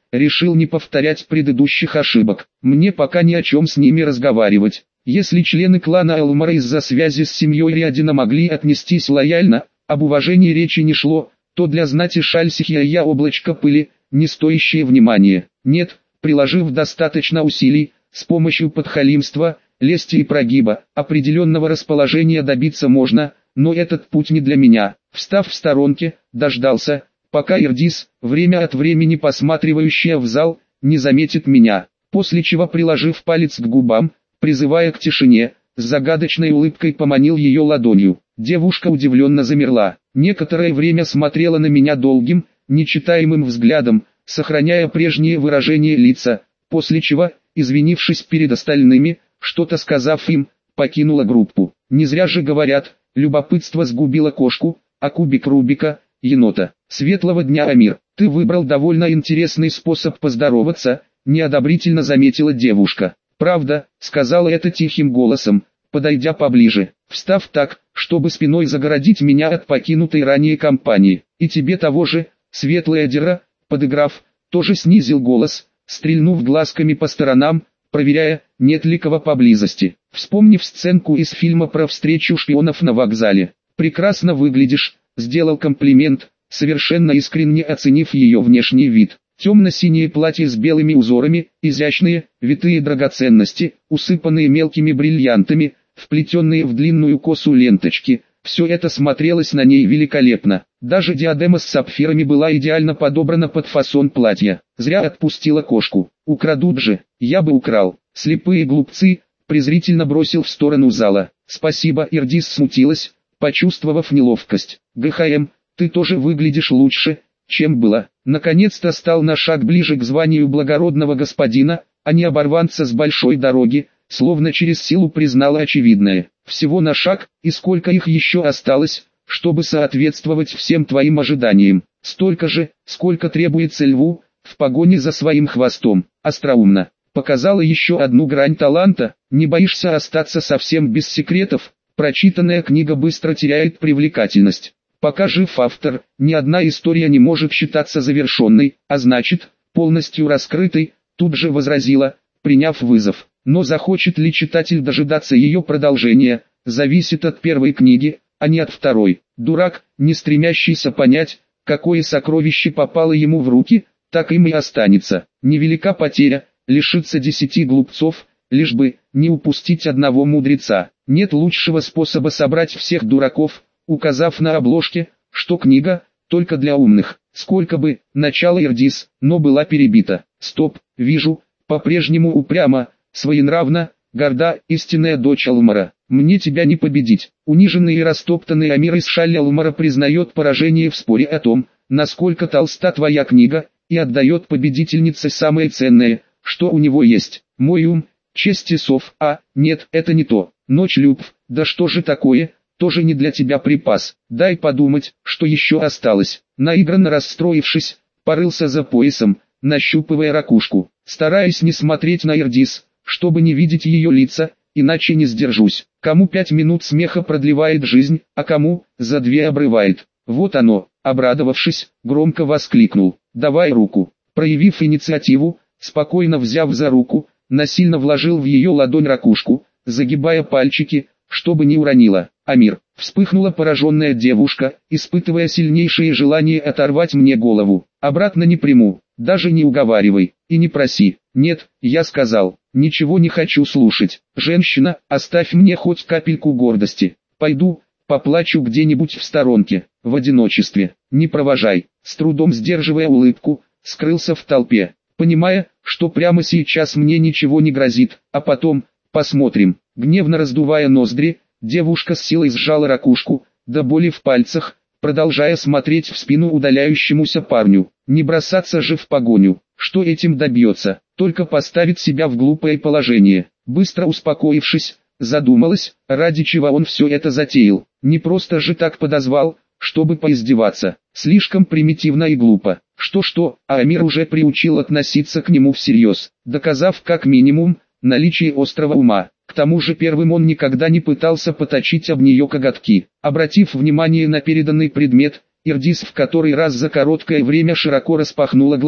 решил не повторять предыдущих ошибок. Мне пока ни о чем с ними разговаривать. Если члены клана Элмара из-за связи с семьей Риадина могли отнестись лояльно, об уважении речи не шло, то для знати Шальсихия я облачко пыли, не стоящее внимания. Нет, приложив достаточно усилий, с помощью подхалимства, лести и прогиба, определенного расположения добиться можно, но этот путь не для меня. Встав в сторонке, дождался, пока Ирдис, время от времени посматривающая в зал, не заметит меня, после чего, приложив палец к губам, призывая к тишине, с загадочной улыбкой поманил ее ладонью. Девушка удивленно замерла, некоторое время смотрела на меня долгим, нечитаемым взглядом, сохраняя прежнее выражение лица, после чего, извинившись перед остальными, что-то сказав им, покинула группу. Не зря же говорят, любопытство сгубило кошку, а кубик Рубика – енота. Светлого дня, Амир. Ты выбрал довольно интересный способ поздороваться, неодобрительно заметила девушка. Правда, сказала это тихим голосом, подойдя поближе, встав так, чтобы спиной загородить меня от покинутой ранее компании. И тебе того же, Светлая Дера, подыграв, тоже снизил голос, стрельнув глазками по сторонам, проверяя, нет ли кого поблизости. Вспомнив сценку из фильма про встречу шпионов на вокзале. «Прекрасно выглядишь», сделал комплимент, совершенно искренне оценив ее внешний вид. Темно-синее платье с белыми узорами, изящные, витые драгоценности, усыпанные мелкими бриллиантами, вплетенные в длинную косу ленточки. Все это смотрелось на ней великолепно. Даже диадема с сапфирами была идеально подобрана под фасон платья. Зря отпустила кошку. Украдут же, я бы украл. Слепые глупцы, презрительно бросил в сторону зала. Спасибо, Ирдис смутилась, почувствовав неловкость. ГХМ, ты тоже выглядишь лучше, чем было. Наконец-то стал на шаг ближе к званию благородного господина, а не оборванца с большой дороги, словно через силу признала очевидное. Всего на шаг, и сколько их еще осталось, чтобы соответствовать всем твоим ожиданиям. Столько же, сколько требуется льву, в погоне за своим хвостом. Остроумно. Показала еще одну грань таланта, не боишься остаться совсем без секретов. Прочитанная книга быстро теряет привлекательность. Пока жив автор, ни одна история не может считаться завершенной, а значит, полностью раскрытой, тут же возразила, приняв вызов. Но захочет ли читатель дожидаться ее продолжения, зависит от первой книги, а не от второй. Дурак, не стремящийся понять, какое сокровище попало ему в руки, так им и останется. Невелика потеря, лишиться 10 глупцов, лишь бы не упустить одного мудреца. Нет лучшего способа собрать всех дураков, указав на обложке, что книга только для умных. Сколько бы, начало Ирдис, но была перебита. Стоп, вижу, по-прежнему упрямо, своенравна, горда, истинная дочь Алмара. Мне тебя не победить. Униженный и растоптанный Амир из Шаль-Алмара признает поражение в споре о том, насколько толста твоя книга, и отдает победительнице самое ценное, что у него есть. Мой ум, честь и сов. А, нет, это не то. Ночь любв, да что же такое, тоже не для тебя припас. Дай подумать, что еще осталось. Наигранно расстроившись, порылся за поясом, нащупывая ракушку, стараясь не смотреть на Ирдис, чтобы не видеть ее лица, иначе не сдержусь. Кому 5 минут смеха продлевает жизнь, а кому за 2 обрывает. Вот оно, обрадовавшись, громко воскликнул. Давай руку. Проявив инициативу, спокойно взяв за руку, насильно вложил в ее ладонь ракушку, загибая пальчики, чтобы не уронила. Амир, вспыхнула пораженная девушка, испытывая сильнейшее желание оторвать мне голову. Обратно не приму, даже не уговаривай, и не проси. Нет, я сказал, ничего не хочу слушать. Женщина, оставь мне хоть капельку гордости. Пойду, поплачу где-нибудь в сторонке, в одиночестве. Не провожай. С трудом сдерживая улыбку, скрылся в толпе, понимая, что прямо сейчас мне ничего не грозит, а потом, посмотрим. Гневно раздувая ноздри, девушка с силой сжала ракушку, до боли в пальцах, продолжая смотреть в спину удаляющемуся парню. Не бросаться же в погоню, что этим добьется, только поставит себя в глупое положение. Быстро успокоившись, задумалась, ради чего он все это затеял. Не просто же так подозвал, чтобы поиздеваться. Слишком примитивно и глупо. Что-что, а Амир уже приучил относиться к нему всерьез, доказав как минимум наличие острого ума. К тому же первым он никогда не пытался поточить об нее коготки. Обратив внимание на переданный предмет, Ирдис в который раз за короткое время широко распахнула глаза.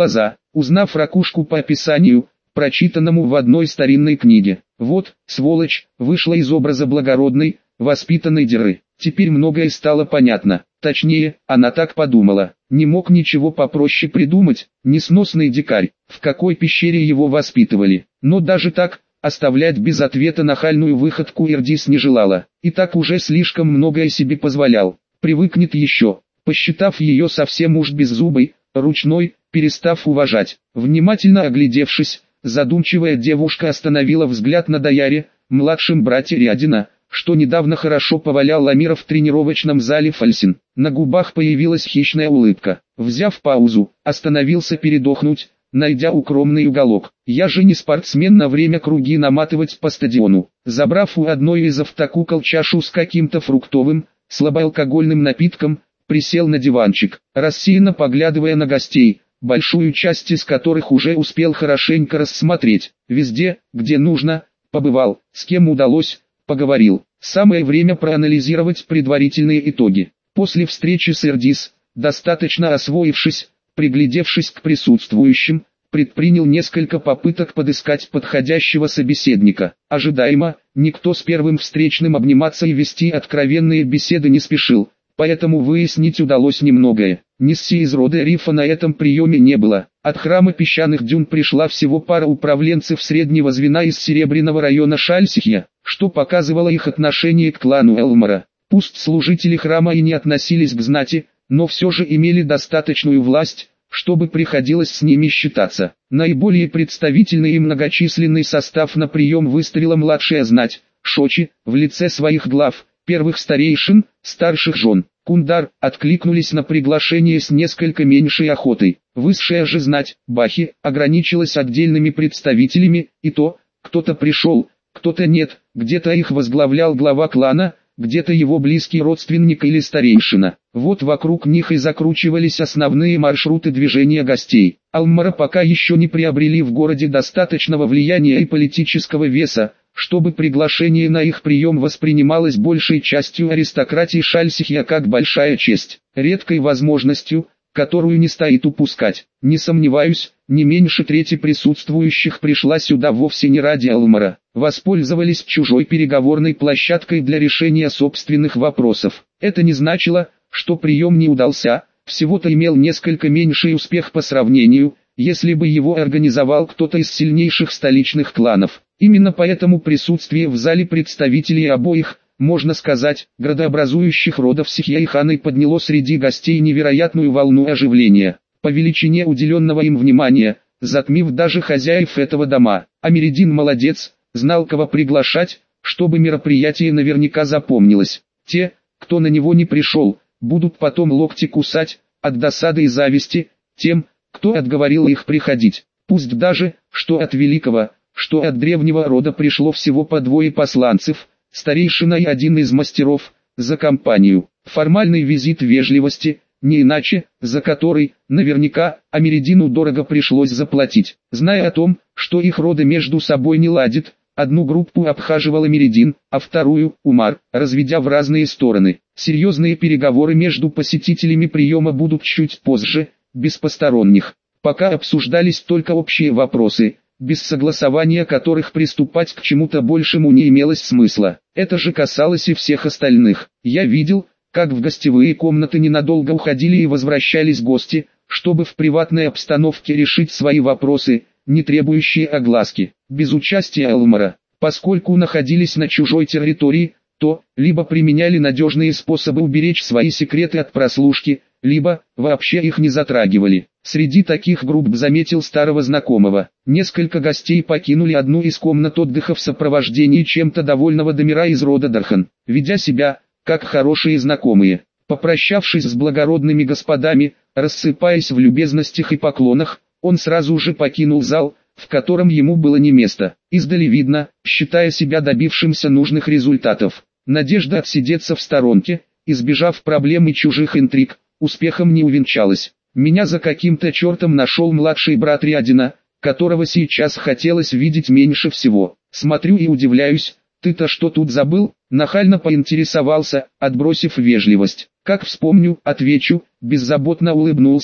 узнав ракушку по описанию, прочитанному в одной старинной книге. Вот, сволочь, вышла из образа благородной, воспитанной Деры. Теперь многое стало понятно. Точнее, она так подумала. Не мог ничего попроще придумать. Несносный дикарь. В какой пещере его воспитывали. Но даже так, оставлять без ответа нахальную выходку Эрдис не желала. И так уже слишком многое себе позволял. Привыкнет еще. Посчитав ее совсем уж беззубой, ручной, перестав уважать. Внимательно оглядевшись, задумчивая девушка остановила взгляд на Даяре, младшем брате Рядина, что недавно хорошо повалял Ламира в тренировочном зале Фальсин. На губах появилась хищная улыбка. Взяв паузу, остановился передохнуть, найдя укромный уголок. Я же не спортсмен на время круги наматывать по стадиону. Забрав у одной из автокукол чашу с каким-то фруктовым, слабоалкогольным напитком, присел на диванчик, рассеянно поглядывая на гостей, большую часть из которых уже успел хорошенько рассмотреть. Везде, где нужно, побывал, с кем удалось, поговорил. Самое время проанализировать предварительные итоги. После встречи с Эрдис, достаточно освоившись, приглядевшись к присутствующим, предпринял несколько попыток подыскать подходящего собеседника. Ожидаемо, никто с первым встречным обниматься и вести откровенные беседы не спешил, поэтому выяснить удалось немногое. Нисси из рода Рифа на этом приеме не было. От храма песчаных дюн пришла всего пара управленцев среднего звена из Серебряного района Шальсихья, что показывало их отношение к клану Элмара. Пусть служители храма и не относились к знати, но все же имели достаточную власть, чтобы приходилось с ними считаться. Наиболее представительный и многочисленный состав на прием выставила младшая знать, Шочи, в лице своих глав, первых старейшин, старших жен. Кундар откликнулись на приглашение с несколько меньшей охотой. Высшая же знать, Бахи, ограничилась отдельными представителями, и то, кто-то пришел, кто-то нет, где-то их возглавлял глава клана, где-то его близкий родственник или старейшина. Вот вокруг них и закручивались основные маршруты движения гостей. Алмара пока еще не приобрели в городе достаточного влияния и политического веса, чтобы приглашение на их прием воспринималось большей частью аристократии Шальсихья как большая честь, редкой возможностью, которую не стоит упускать. Не сомневаюсь, не меньше трети присутствующих пришла сюда вовсе не ради Алмара, воспользовались чужой переговорной площадкой для решения собственных вопросов. Это не значило, что прием не удался, всего-то имел несколько меньший успех по сравнению, если бы его организовал кто-то из сильнейших столичных кланов. Именно поэтому присутствие в зале представителей обоих, можно сказать, градообразующих родов Сихья и Ханы подняло среди гостей невероятную волну оживления, по величине уделенного им внимания, затмив даже хозяев этого дома. Америдин молодец, знал кого приглашать, чтобы мероприятие наверняка запомнилось. Те, кто на него не пришел, будут потом локти кусать, от досады и зависти, тем, кто отговорил их приходить. Пусть даже, что от великого, что от древнего рода пришло всего по двое посланцев, старейшина и один из мастеров, за компанию. Формальный визит вежливости, не иначе, за который, наверняка, Америдину дорого пришлось заплатить. Зная о том, что их роды между собой не ладят, одну группу обхаживал Америдин, а вторую – Умар, разведя в разные стороны. Серьезные переговоры между посетителями приема будут чуть позже, без посторонних. Пока обсуждались только общие вопросы, без согласования которых приступать к чему-то большему не имелось смысла. Это же касалось и всех остальных. Я видел, как в гостевые комнаты ненадолго уходили и возвращались гости, чтобы в приватной обстановке решить свои вопросы, не требующие огласки, без участия Элмара. Поскольку находились на чужой территории, то, либо применяли надежные способы уберечь свои секреты от прослушки, либо, вообще их не затрагивали. Среди таких групп заметил старого знакомого. Несколько гостей покинули одну из комнат отдыха в сопровождении чем-то довольного Дамира из рода Дархан, ведя себя, как хорошие знакомые. Попрощавшись с благородными господами, рассыпаясь в любезностях и поклонах, он сразу же покинул зал, в котором ему было не место. Издали видно, считая себя добившимся нужных результатов. Надежда отсидеться в сторонке, избежав проблем и чужих интриг, успехом не увенчалась. Меня за каким-то чертом нашел младший брат Рядина, которого сейчас хотелось видеть меньше всего. Смотрю и удивляюсь, ты-то что тут забыл? Нахально поинтересовался, отбросив вежливость. Как вспомню, отвечу, беззаботно улыбнулся,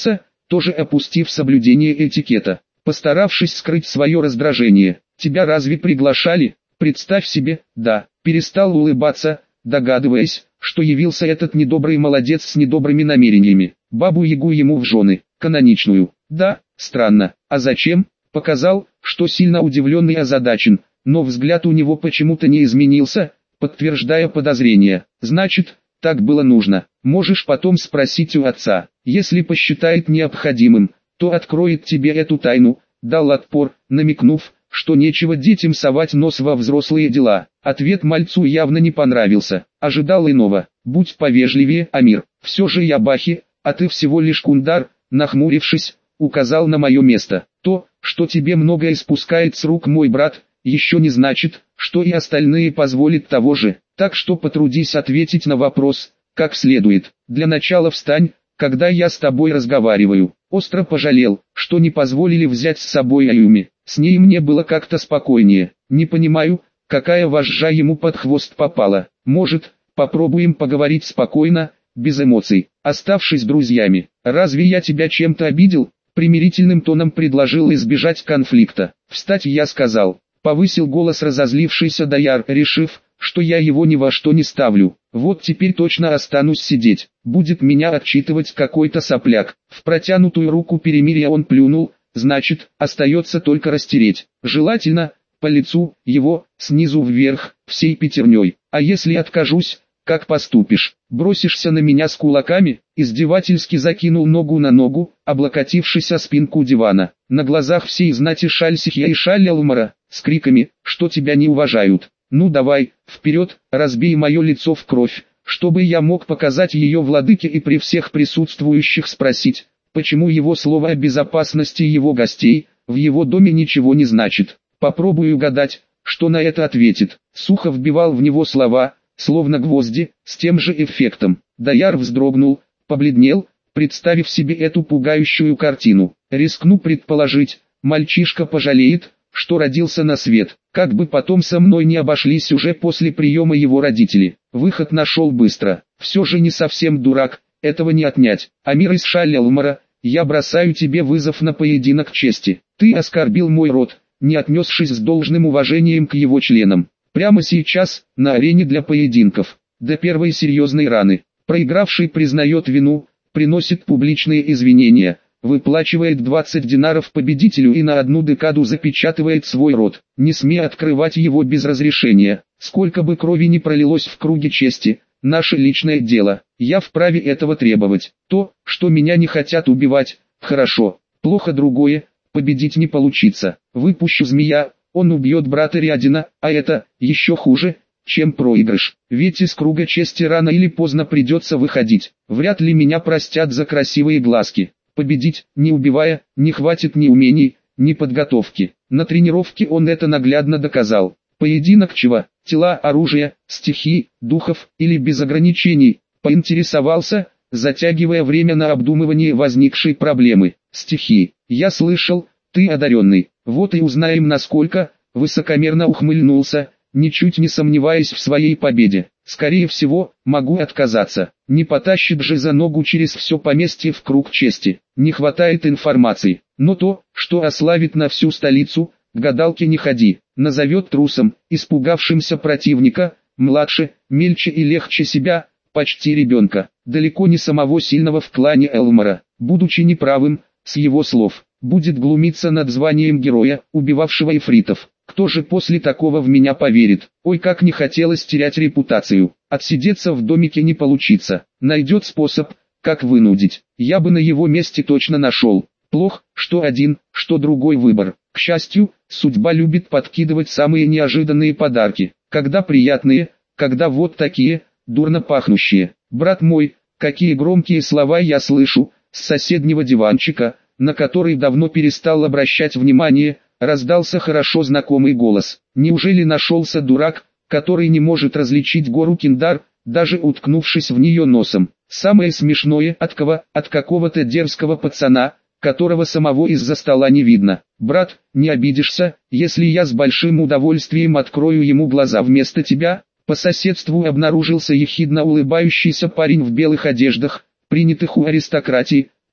тоже опустив соблюдение этикета, постаравшись скрыть свое раздражение. «Тебя разве приглашали?» «Представь себе, да». Перестал улыбаться, догадываясь, что явился этот недобрый молодец с недобрыми намерениями. Бабу-ягу ему в жены, каноничную. Да, странно. А зачем? Показал, что сильно удивлен и озадачен, но взгляд у него почему-то не изменился, подтверждая подозрения. Значит, так было нужно. Можешь потом спросить у отца. Если посчитает необходимым, то откроет тебе эту тайну. Дал отпор, намекнув, что нечего детям совать нос во взрослые дела. Ответ мальцу явно не понравился. Ожидал иного. Будь повежливее, Амир. Все же я бахи, а ты всего лишь кундар. Нахмурившись, указал на мое место. То, что тебе многое спускает с рук мой брат, еще не значит, что и остальные позволят того же. Так что потрудись ответить на вопрос, как следует. Для начала встань, когда я с тобой разговариваю. Остро пожалел, что не позволили взять с собой Аюми. С ней мне было как-то спокойнее. Не понимаю, какая вожжа ему под хвост попала. Может, попробуем поговорить спокойно, без эмоций, оставшись друзьями. Разве я тебя чем-то обидел? Примирительным тоном предложил избежать конфликта. Встать я сказал. Повысил голос разозлившийся Даяр, решив, что я его ни во что не ставлю. Вот теперь точно останусь сидеть. Будет меня отчитывать какой-то сопляк. В протянутую руку перемирия он плюнул. Значит, остается только растереть. Желательно, по лицу, его, снизу вверх, всей пятерней. А если откажусь, как поступишь? Бросишься на меня с кулаками? Издевательски закинул ногу на ногу, облокотившись о спинку дивана. На глазах всей знати Шальсихья и Шаль-Алмара, с криками, что тебя не уважают. Ну давай, вперед, разбей мое лицо в кровь, чтобы я мог показать ее владыке и при всех присутствующих спросить, почему его слово о безопасности его гостей в его доме ничего не значит. Попробую угадать, что на это ответит. Сухо вбивал в него слова, словно гвозди, с тем же эффектом. Даяр вздрогнул, побледнел, представив себе эту пугающую картину. Рискну предположить, мальчишка пожалеет, что родился на свет. Как бы потом со мной не обошлись уже после приема его родители. Выход нашел быстро. Все же не совсем дурак, этого не отнять. Амир из Шаль-Алмара, я бросаю тебе вызов на поединок чести. Ты оскорбил мой род, не отнесшись с должным уважением к его членам. Прямо сейчас, на арене для поединков, до первой серьезной раны. Проигравший признает вину, приносит публичные извинения, выплачивает 20 динаров победителю и на 1 декаду запечатывает свой род. Не смей открывать его без разрешения. Сколько бы крови ни пролилось в круге чести, наше личное дело. Я вправе этого требовать. То, что меня не хотят убивать, хорошо. Плохо другое, победить не получится. Выпущу змея, он убьет брата Рядина, а это еще хуже, чем проигрыш. Ведь из круга чести рано или поздно придется выходить. Вряд ли меня простят за красивые глазки. Победить, не убивая, не хватит ни умений, ни подготовки. На тренировке он это наглядно доказал. Поединок чего? Тела, оружия, стихий, духов или без ограничений? Поинтересовался, затягивая время на обдумывание возникшей проблемы. Стихии. Я слышал, ты одаренный. Вот и узнаем насколько. Высокомерно ухмыльнулся, ничуть не сомневаясь в своей победе. Скорее всего, могу отказаться. Не потащит же за ногу через все поместье в круг чести. Не хватает информации. Но то, что ославит на всю столицу, к гадалке не ходи. Назовет трусом, испугавшимся противника, младше, мельче и легче себя, почти ребенка. Далеко не самого сильного в клане Элмара. Будучи неправым, с его слов, будет глумиться над званием героя, убивавшего эфритов. Кто же после такого в меня поверит? Ой, как не хотелось терять репутацию. Отсидеться в домике не получится. Найдет способ, как вынудить. Я бы на его месте точно нашел. Плохо, что один, что другой выбор. К счастью, судьба любит подкидывать самые неожиданные подарки. Когда приятные, когда вот такие, дурно пахнущие. Брат мой, какие громкие слова я слышу, с соседнего диванчика, на который давно перестал обращать внимание, раздался хорошо знакомый голос. Неужели нашелся дурак, который не может различить гору Киндар, даже уткнувшись в нее носом? Самое смешное, от кого? От какого-то дерзкого пацана, которого самого из-за стола не видно. Брат, не обидишься, если я с большим удовольствием открою ему глаза вместо тебя? По соседству обнаружился ехидно улыбающийся парень в белых одеждах, принятых у аристократии,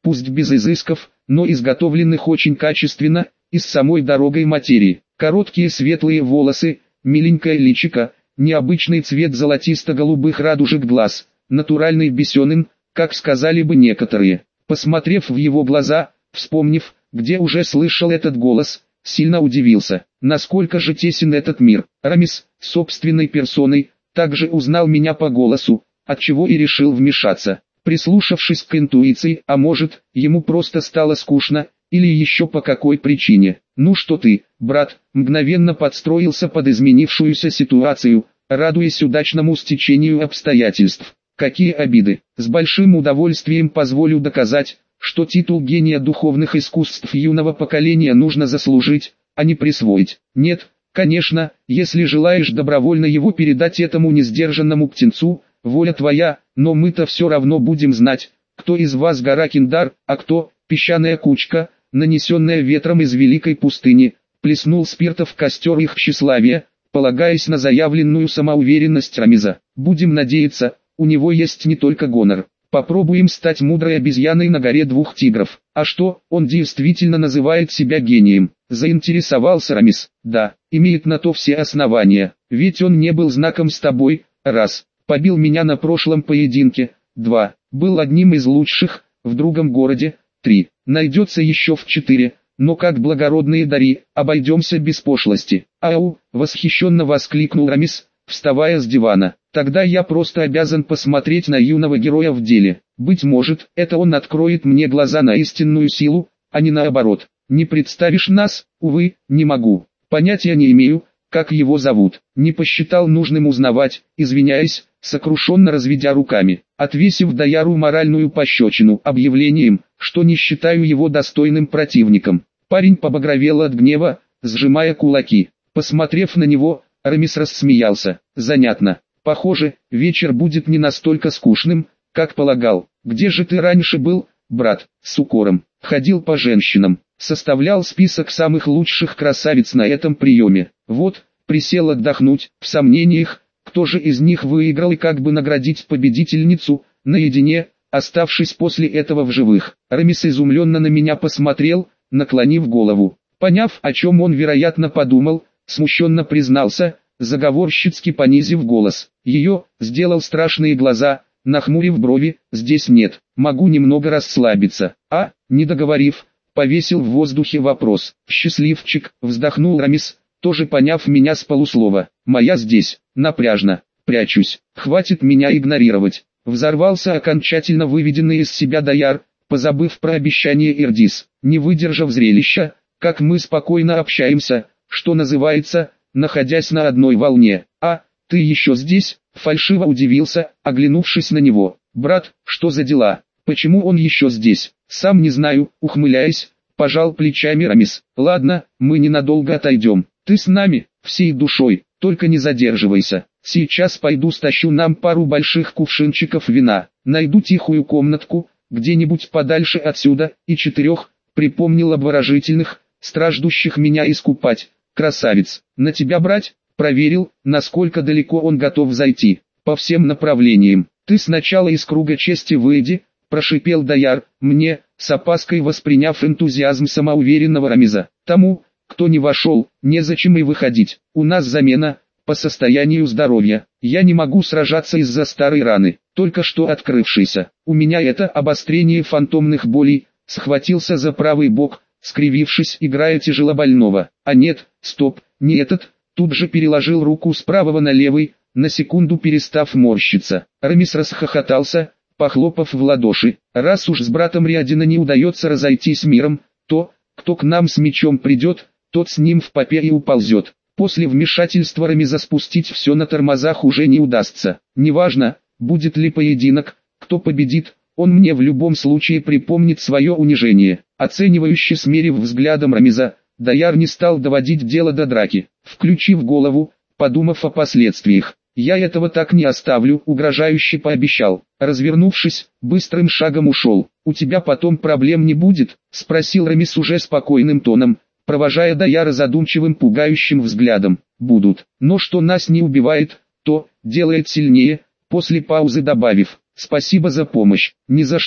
пусть без изысков, но изготовленных очень качественно, из самой дорогой материи. Короткие светлые волосы, миленькое личико, необычный цвет золотисто-голубых радужек глаз, натуральный бесенин, как сказали бы некоторые. Посмотрев в его глаза, вспомнив, где уже слышал этот голос, сильно удивился, насколько же тесен этот мир. Рамис, собственной персоной, также узнал меня по голосу, отчего и решил вмешаться. Прислушавшись к интуиции, а может, ему просто стало скучно, или еще по какой причине. «Ну что ты, брат», мгновенно подстроился под изменившуюся ситуацию, радуясь удачному стечению обстоятельств. «Какие обиды! С большим удовольствием позволю доказать, что титул гения духовных искусств юного поколения нужно заслужить, а не присвоить. Нет, конечно, если желаешь добровольно его передать этому несдержанному птенцу, воля твоя, но мы-то все равно будем знать, кто из вас гора Киндар, а кто песчаная кучка, нанесенная ветром из великой пустыни», плеснул спирта в костер их тщеславия, полагаясь на заявленную самоуверенность Рамиза. «Будем надеяться, у него есть не только гонор. Попробуем стать мудрой обезьяной на горе двух тигров. А что, он действительно называет себя гением?» Заинтересовался Рамис. «Да, имеет на то все основания, ведь он не был знаком с тобой, раз, побил меня на прошлом поединке, 2, был одним из лучших, в другом городе, 3, найдется еще в 4, но как благородные дари, обойдемся без пошлости». «Ау!» — восхищенно воскликнул Рамис, вставая с дивана. «Тогда я просто обязан посмотреть на юного героя в деле. Быть может, это он откроет мне глаза на истинную силу, а не наоборот. Не представишь нас?» «Увы, не могу. Понятия не имею, как его зовут. Не посчитал нужным узнавать», извиняясь, сокрушенно разведя руками, отвесив Даяру моральную пощечину объявлением, что не считаю его достойным противником. Парень побагровел от гнева, сжимая кулаки. Посмотрев на него, Рамис рассмеялся. «Занятно. Похоже, вечер будет не настолько скучным, как полагал. Где же ты раньше был, брат?» «С укором. Ходил по женщинам. Составлял список самых лучших красавиц на этом приеме. Вот, присел отдохнуть, в сомнениях, кто же из них выиграл и как бы наградить победительницу, наедине, оставшись после этого в живых». Рамис изумленно на меня посмотрел, наклонив голову. Поняв, о чем он вероятно подумал, смущенно признался, заговорщицки понизив голос. Ее, сделал страшные глаза, нахмурив брови, «здесь нет, могу немного расслабиться». Не договорив, повесил в воздухе вопрос. «Счастливчик», вздохнул Рамис, тоже поняв меня с полуслова. «Моя здесь, напряжно, прячусь, хватит меня игнорировать». Взорвался окончательно выведенный из себя Даяр, позабыв про обещание Ирдис. Не выдержав зрелища, как мы спокойно общаемся, что называется, находясь на одной волне. Ты еще здесь?» Фальшиво удивился, оглянувшись на него. «Брат, что за дела? Почему он еще здесь?» «Сам не знаю», ухмыляясь, пожал плечами Рамис. «Ладно, мы ненадолго отойдем. Ты с нами?» «Всей душой, только не задерживайся. Сейчас пойду стащу нам пару больших кувшинчиков вина. Найду тихую комнатку, где-нибудь подальше отсюда, и 4, припомнил обворожительных, страждущих меня искупать. Красавец, на тебя брать?» Проверил, насколько далеко он готов зайти. «По всем направлениям. Ты сначала из круга чести выйди», прошипел Даяр, мне, с опаской восприняв энтузиазм самоуверенного Рамиза. «Тому, кто не вошел, незачем и выходить. У нас замена, по состоянию здоровья. Я не могу сражаться из-за старой раны, только что открывшейся. У меня это обострение фантомных болей», схватился за правый бок, скривившись, играя тяжелобольного. «А нет, стоп, не этот». Тут же переложил руку с правого на левый, на секунду перестав морщиться. Рамис расхохотался, похлопав в ладоши. «Раз уж с братом Риадина не удается разойтись миром, то, кто к нам с мечом придет, тот с ним в попе и уползет. После вмешательства Рамиза спустить все на тормозах уже не удастся. Неважно, будет ли поединок, кто победит, он мне в любом случае припомнит свое унижение». Оценивающе смерив взглядом Рамиза, Даяр не стал доводить дело до драки. Включив голову, подумав о последствиях. «Я этого так не оставлю», угрожающе пообещал. Развернувшись, быстрым шагом ушел. «У тебя потом проблем не будет?» спросил Рамис уже спокойным тоном, провожая Даяра задумчивым пугающим взглядом. «Будут. Но что нас не убивает, то делает сильнее», после паузы добавив. «Спасибо за помощь». «Ни за что».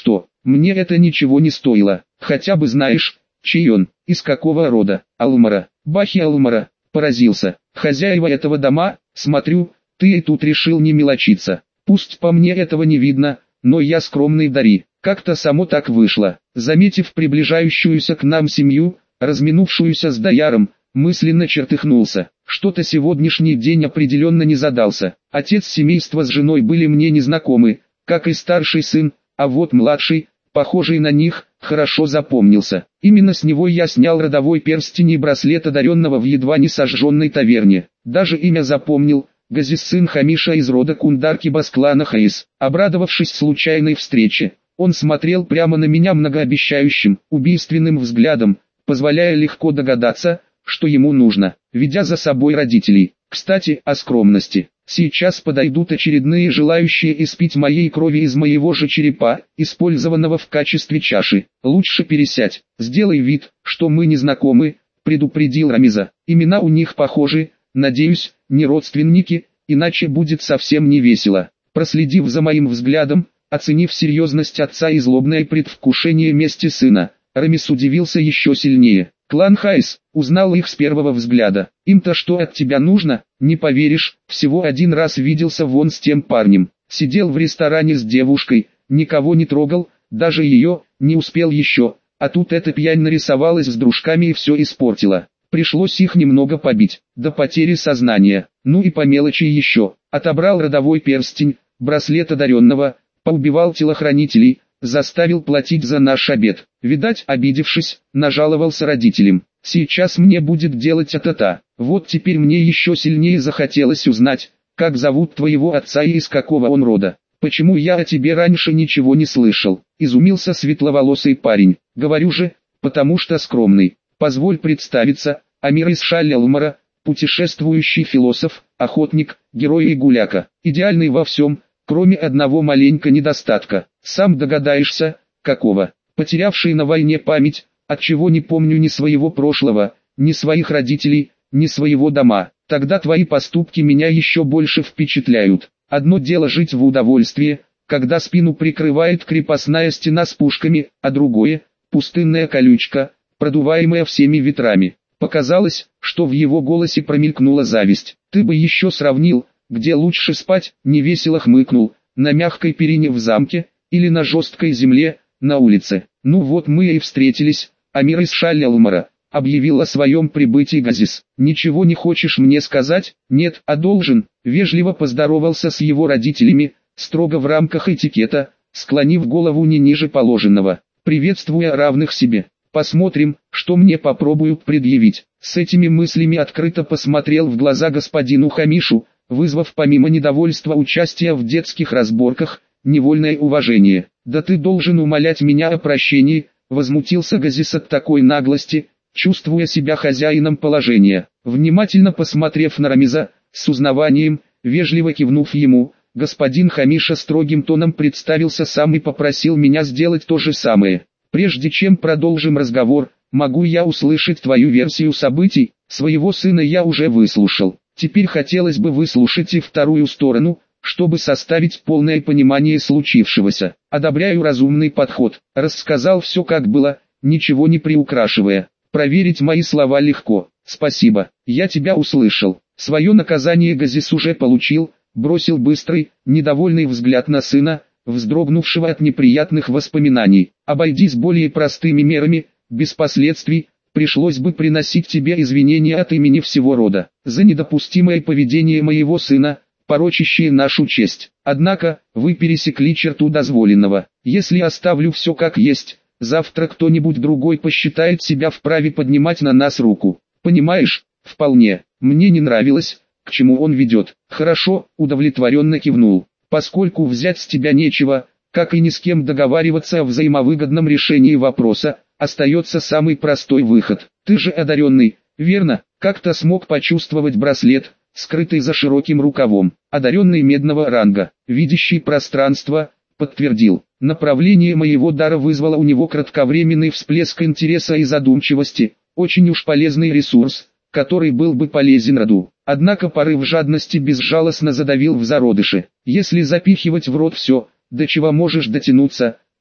мне это ничего не стоило. Хотя бы знаешь, чей он, из какого рода. Алмара, Бахи Алмара, поразился. Хозяева этого дома, смотрю, ты и тут решил не мелочиться. Пусть по мне этого не видно, но я скромный Дари. Как-то само так вышло. Заметив приближающуюся к нам семью, разминувшуюся с Даяром, мысленно чертыхнулся. Что-то сегодняшний день определенно не задался. Отец семейства с женой были мне незнакомы, как и старший сын, а вот младший, похожий на них, хорошо запомнился. Именно с него я снял родовой перстень и браслет одаренного в едва не сожженной таверне. Даже имя запомнил. Газис, сын Хамиша из рода Кундар-Кибас клана Хаис. Обрадовавшись случайной встрече, он смотрел прямо на меня многообещающим, убийственным взглядом, позволяя легко догадаться, что ему нужно, ведя за собой родителей. Кстати, о скромности. Сейчас подойдут очередные желающие испить моей крови из моего же черепа, использованного в качестве чаши. Лучше пересядь, сделай вид, что мы не знакомы, предупредил Рамиза. Имена у них похожи, надеюсь, не родственники, иначе будет совсем не весело. Проследив за моим взглядом, оценив серьезность отца и злобное предвкушение мести сына, Рамис удивился еще сильнее. Клан Хайс, узнал их с первого взгляда. Им-то что от тебя нужно? Не поверишь, всего один раз виделся вон с тем парнем. Сидел в ресторане с девушкой, никого не трогал, даже ее, не успел еще. А тут эта пьянь нарисовалась с дружками и все испортила. Пришлось их немного побить, до потери сознания. Ну и по мелочи еще. Отобрал родовой перстень, браслет одаренного, поубивал телохранителей, заставил платить за наш обед. Видать, обидевшись, нажаловался родителям. Сейчас мне будет делать это-то. Вот теперь мне еще сильнее захотелось узнать, как зовут твоего отца и из какого он рода. Почему я о тебе раньше ничего не слышал? Изумился светловолосый парень. Говорю же, потому что скромный. Позволь представиться, Амир из Шаль-Алмара, путешествующий философ, охотник, герой и гуляка. Идеальный во всем, кроме одного маленького недостатка. Сам догадаешься, какого. Потерявший на войне память, отчего не помню ни своего прошлого, ни своих родителей, ни своего дома. Тогда твои поступки меня еще больше впечатляют. Одно дело жить в удовольствии, когда спину прикрывает крепостная стена с пушками, а другое – пустынная колючка, продуваемая всеми ветрами. Показалось, что в его голосе промелькнула зависть. Ты бы еще сравнил, где лучше спать, невесело хмыкнул, на мягкой перине в замке, или на жесткой земле, на улице. Ну вот мы и встретились, Амир из Шаль-Алмара, объявил о своем прибытии Газис. Ничего не хочешь мне сказать? Нет, а должен. Вежливо поздоровался с его родителями, строго в рамках этикета, склонив голову не ниже положенного, приветствуя равных себе. Посмотрим, что мне попробуют предъявить. С этими мыслями открыто посмотрел в глаза господину Хамишу, вызвав помимо недовольства участия в детских разборках, невольное уважение. «Да ты должен умолять меня о прощении», — возмутился Газис от такой наглости, чувствуя себя хозяином положения. Внимательно посмотрев на Рамиза, с узнаванием, вежливо кивнув ему, господин Хамиша строгим тоном представился сам и попросил меня сделать то же самое. «Прежде чем продолжим разговор, могу я услышать твою версию событий? Своего сына я уже выслушал. Теперь хотелось бы выслушать и вторую сторону, чтобы составить полное понимание случившегося. Одобряю разумный подход. Рассказал все как было, ничего не приукрашивая. Проверить мои слова легко. Спасибо, я тебя услышал. Свое наказание Газис уже получил», бросил быстрый, недовольный взгляд на сына, вздрогнувшего от неприятных воспоминаний. «Обойдись более простыми мерами, без последствий, пришлось бы приносить тебе извинения от имени всего рода, за недопустимое поведение моего сына, порочащее нашу честь. Однако, вы пересекли черту дозволенного. Если оставлю все как есть, завтра кто-нибудь другой посчитает себя вправе поднимать на нас руку. Понимаешь? Вполне. Мне не нравилось, к чему он ведет». «Хорошо», удовлетворенно кивнул. «Поскольку взять с тебя нечего, как и ни с кем договариваться о взаимовыгодном решении вопроса, остается самый простой выход. Ты же одаренный, верно?» Как-то смог почувствовать браслет, скрытый за широким рукавом. Одаренный медного ранга, видящий пространство, подтвердил. Направление моего дара вызвало у него кратковременный всплеск интереса и задумчивости, очень уж полезный ресурс, который был бы полезен роду. Однако порыв жадности безжалостно задавил в зародыше. Если запихивать в рот все, до чего можешь дотянуться,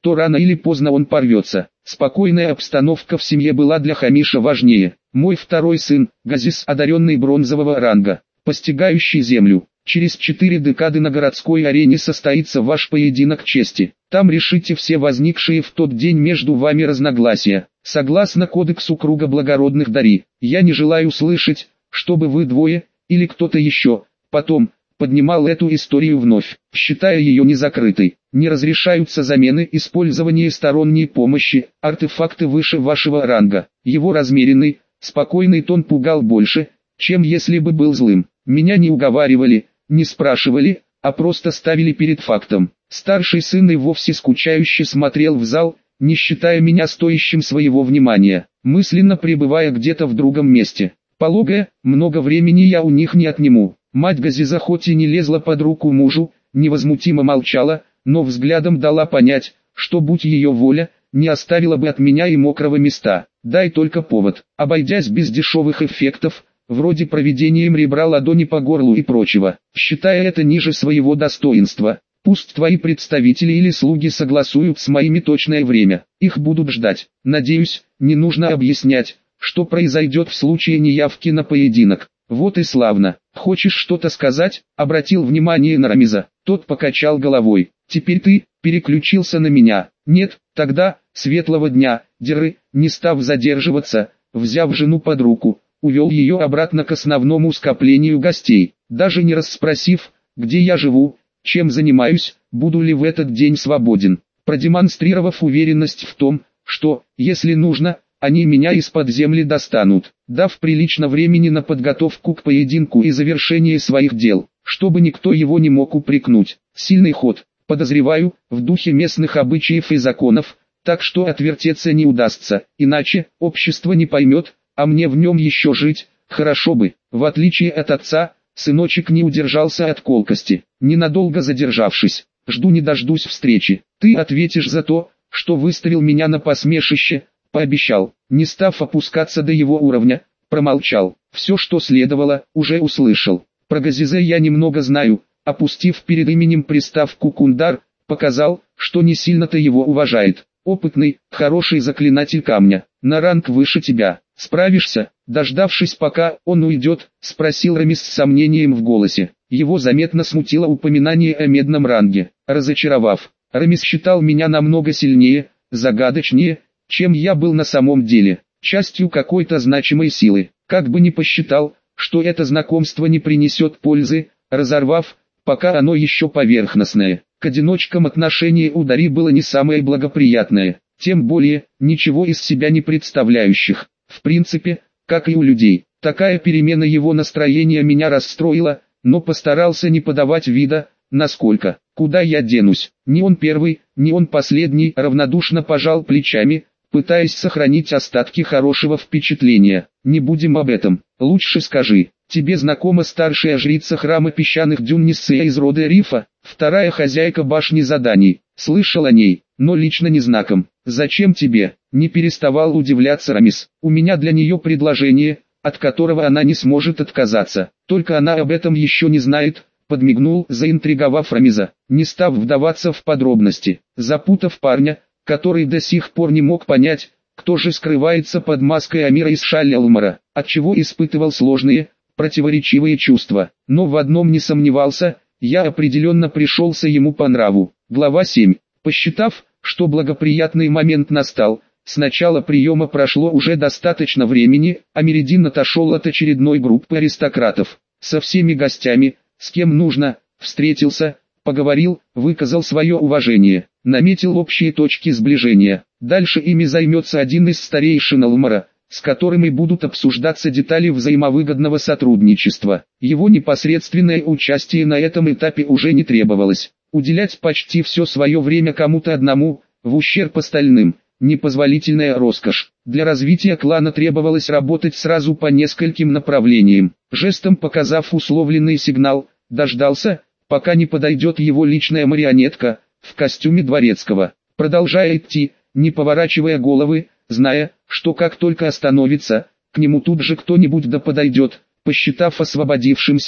то рано или поздно он порвется. Спокойная обстановка в семье была для Хамиша важнее. Мой второй сын, Газис, одаренный бронзового ранга, постигающий землю. Через 4 декады на городской арене состоится ваш поединок чести. Там решите все возникшие в тот день между вами разногласия. Согласно кодексу круга благородных Дари, я не желаю слышать, чтобы вы двое, или кто-то еще, потом, поднимал эту историю вновь, считая ее незакрытой. Не разрешаются замены, использование сторонней помощи, артефакты выше вашего ранга. Его размеренный, спокойный тон пугал больше, чем если бы был злым. Меня не уговаривали, не спрашивали, а просто ставили перед фактом. Старший сын и вовсе скучающе смотрел в зал, не считая меня стоящим своего внимания, мысленно пребывая где-то в другом месте. Полагая, много времени я у них не отниму. Мать Газиза хоть и не лезла под руку мужу, невозмутимо молчала, но взглядом дала понять, что будь ее воля, не оставила бы от меня и мокрого места. Дай только повод. Обойдясь без дешевых эффектов, вроде проведением ребра ладони по горлу и прочего, считая это ниже своего достоинства, пусть твои представители или слуги согласуют с моими точное время, их будут ждать. Надеюсь, не нужно объяснять, что произойдет в случае неявки на поединок. Вот и славно. Хочешь что-то сказать? Обратил внимание на Рамиза. Тот покачал головой. Теперь ты переключился на меня. Нет, тогда, светлого дня, Деры, не став задерживаться, взяв жену под руку, увел ее обратно к основному скоплению гостей, даже не расспросив, где я живу, чем занимаюсь, буду ли в этот день свободен, продемонстрировав уверенность в том, что, если нужно, они меня из-под земли достанут, дав прилично времени на подготовку к поединку и завершение своих дел, чтобы никто его не мог упрекнуть. Сильный ход, подозреваю, в духе местных обычаев и законов, так что отвертеться не удастся, иначе общество не поймет, а мне в нем еще жить, хорошо бы. В отличие от отца, сыночек не удержался от колкости, ненадолго задержавшись. Жду не дождусь встречи. Ты ответишь за то, что выставил меня на посмешище, пообещал. Не став опускаться до его уровня, промолчал. Все, что следовало, уже услышал. Про Газизе я немного знаю, опустив перед именем приставку Кундар, показал, что не сильно-то его уважает. Опытный, хороший заклинатель камня, на ранг выше тебя. Справишься? Дождавшись, пока он уйдет, спросил Рамис с сомнением в голосе. Его заметно смутило упоминание о медном ранге. Разочаровав, Рамис считал меня намного сильнее, загадочнее, чем я был на самом деле, частью какой-то значимой силы. Как бы ни посчитал, что это знакомство не принесет пользы, разорвав, пока оно еще поверхностное. К одиночкам отношение у Дари было не самое благоприятное, тем более, ничего из себя не представляющих. В принципе, как и у людей, такая перемена его настроения меня расстроила, но постарался не подавать вида, насколько. Куда я денусь? Не он первый, не он последний, равнодушно пожал плечами, пытаясь сохранить остатки хорошего впечатления. Не будем об этом, лучше скажи, тебе знакома старшая жрица храма песчаных дюн Ниссея из рода Рифа, вторая хозяйка башни заданий, слышал о ней, но лично не знаком. Зачем тебе? Не переставал удивляться Рамис. У меня для нее предложение, от которого она не сможет отказаться, только она об этом еще не знает. Подмигнул, заинтриговав Рамиза, не став вдаваться в подробности, запутав парня, который до сих пор не мог понять, кто же скрывается под маской Амира из Шаль-Алмара, отчего испытывал сложные, противоречивые чувства, но в одном не сомневался, я определенно пришелся ему по нраву. Глава 7. Посчитав, что благоприятный момент настал, с начала приема прошло уже достаточно времени, а Меридин отошел от очередной группы аристократов, со всеми гостями, с кем нужно, встретился, поговорил, выказал свое уважение, наметил общие точки сближения. Дальше ими займется один из старейшин Алмара, с которым и будут обсуждаться детали взаимовыгодного сотрудничества. Его непосредственное участие на этом этапе уже не требовалось. Уделять почти все свое время кому-то одному, в ущерб остальным, непозволительная роскошь. Для развития клана требовалось работать сразу по нескольким направлениям. Жестом показав условленный сигнал, дождался, пока не подойдет его личная марионетка, в костюме дворецкого. Продолжая идти, не поворачивая головы, зная, что как только остановится, к нему тут же кто-нибудь да подойдет, посчитав освободившимся,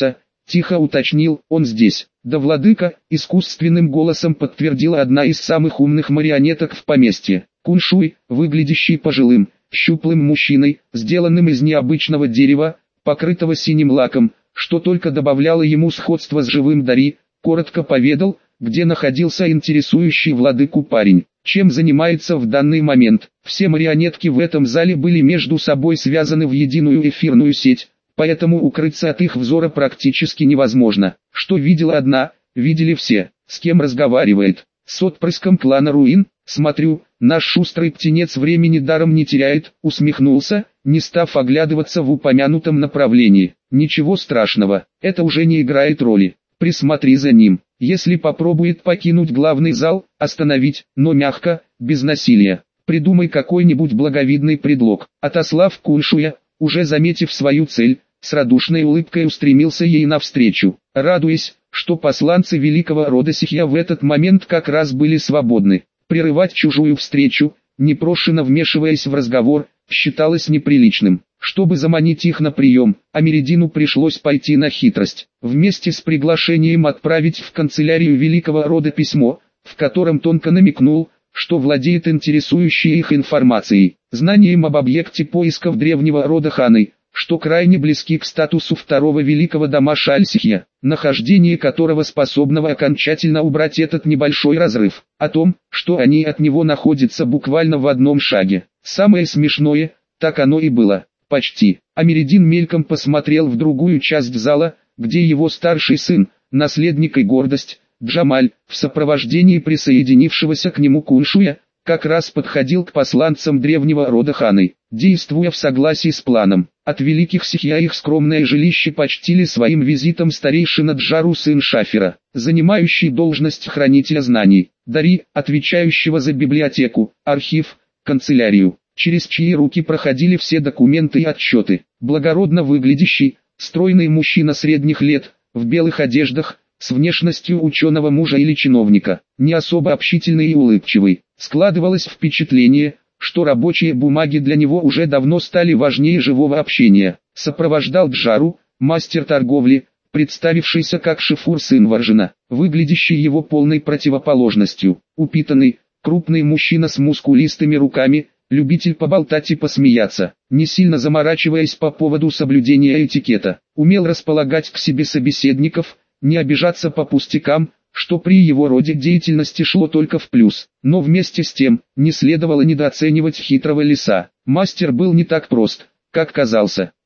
Тихо уточнил, он здесь. Да, владыка, искусственным голосом подтвердила одна из самых умных марионеток в поместье. Куншуй, выглядящий пожилым, щуплым мужчиной, сделанным из необычного дерева, покрытого синим лаком, что только добавляло ему сходство с живым Дари, коротко поведал, где находился интересующий владыку парень. Чем занимается в данный момент? Все марионетки в этом зале были между собой связаны в единую эфирную сеть, поэтому укрыться от их взора практически невозможно. Что видела одна, видели все. С кем разговаривает? С отпрыском клана Руин. Смотрю, наш шустрый птенец времени даром не теряет, усмехнулся, не став оглядываться в упомянутом направлении. Ничего страшного, это уже не играет роли. Присмотри за ним. Если попробует покинуть главный зал, остановить, но мягко, без насилия. Придумай какой-нибудь благовидный предлог. Отослав Куншуя, уже заметив свою цель, с радушной улыбкой устремился ей навстречу, радуясь, что посланцы великого рода Сихья в этот момент как раз были свободны. Прерывать чужую встречу, непрошено вмешиваясь в разговор, считалось неприличным. Чтобы заманить их на прием, Америдину пришлось пойти на хитрость. Вместе с приглашением отправить в канцелярию великого рода письмо, в котором тонко намекнул, что владеет интересующей их информацией, знанием об объекте поисков древнего рода Ханы, что крайне близки к статусу второго великого дома Шальсихья, нахождение которого способного окончательно убрать этот небольшой разрыв, о том, что они от него находятся буквально в одном шаге. Самое смешное, так оно и было, почти. Америдин мельком посмотрел в другую часть зала, где его старший сын, наследник и гордость, Джамаль, в сопровождении присоединившегося к нему Куншуя, как раз подходил к посланцам древнего рода Ханы, действуя в согласии с планом. От великих Сихья их скромное жилище почтили своим визитом старейшина Джару, сын Шафера, занимающий должность хранителя знаний, Дари, отвечающего за библиотеку, архив, канцелярию, через чьи руки проходили все документы и отчеты. Благородно выглядящий, стройный мужчина средних лет, в белых одеждах, с внешностью ученого мужа или чиновника, не особо общительный и улыбчивый. Складывалось впечатление, что рабочие бумаги для него уже давно стали важнее живого общения. Сопровождал Джару, мастер торговли, представившийся как Шифур, сын Варжина, выглядящий его полной противоположностью. Упитанный, крупный мужчина с мускулистыми руками, любитель поболтать и посмеяться, не сильно заморачиваясь по поводу соблюдения этикета, умел располагать к себе собеседников, не обижаться по пустякам, что при его роде деятельности шло только в плюс. Но вместе с тем, не следовало недооценивать хитрого лиса. Мастер был не так прост, как казался.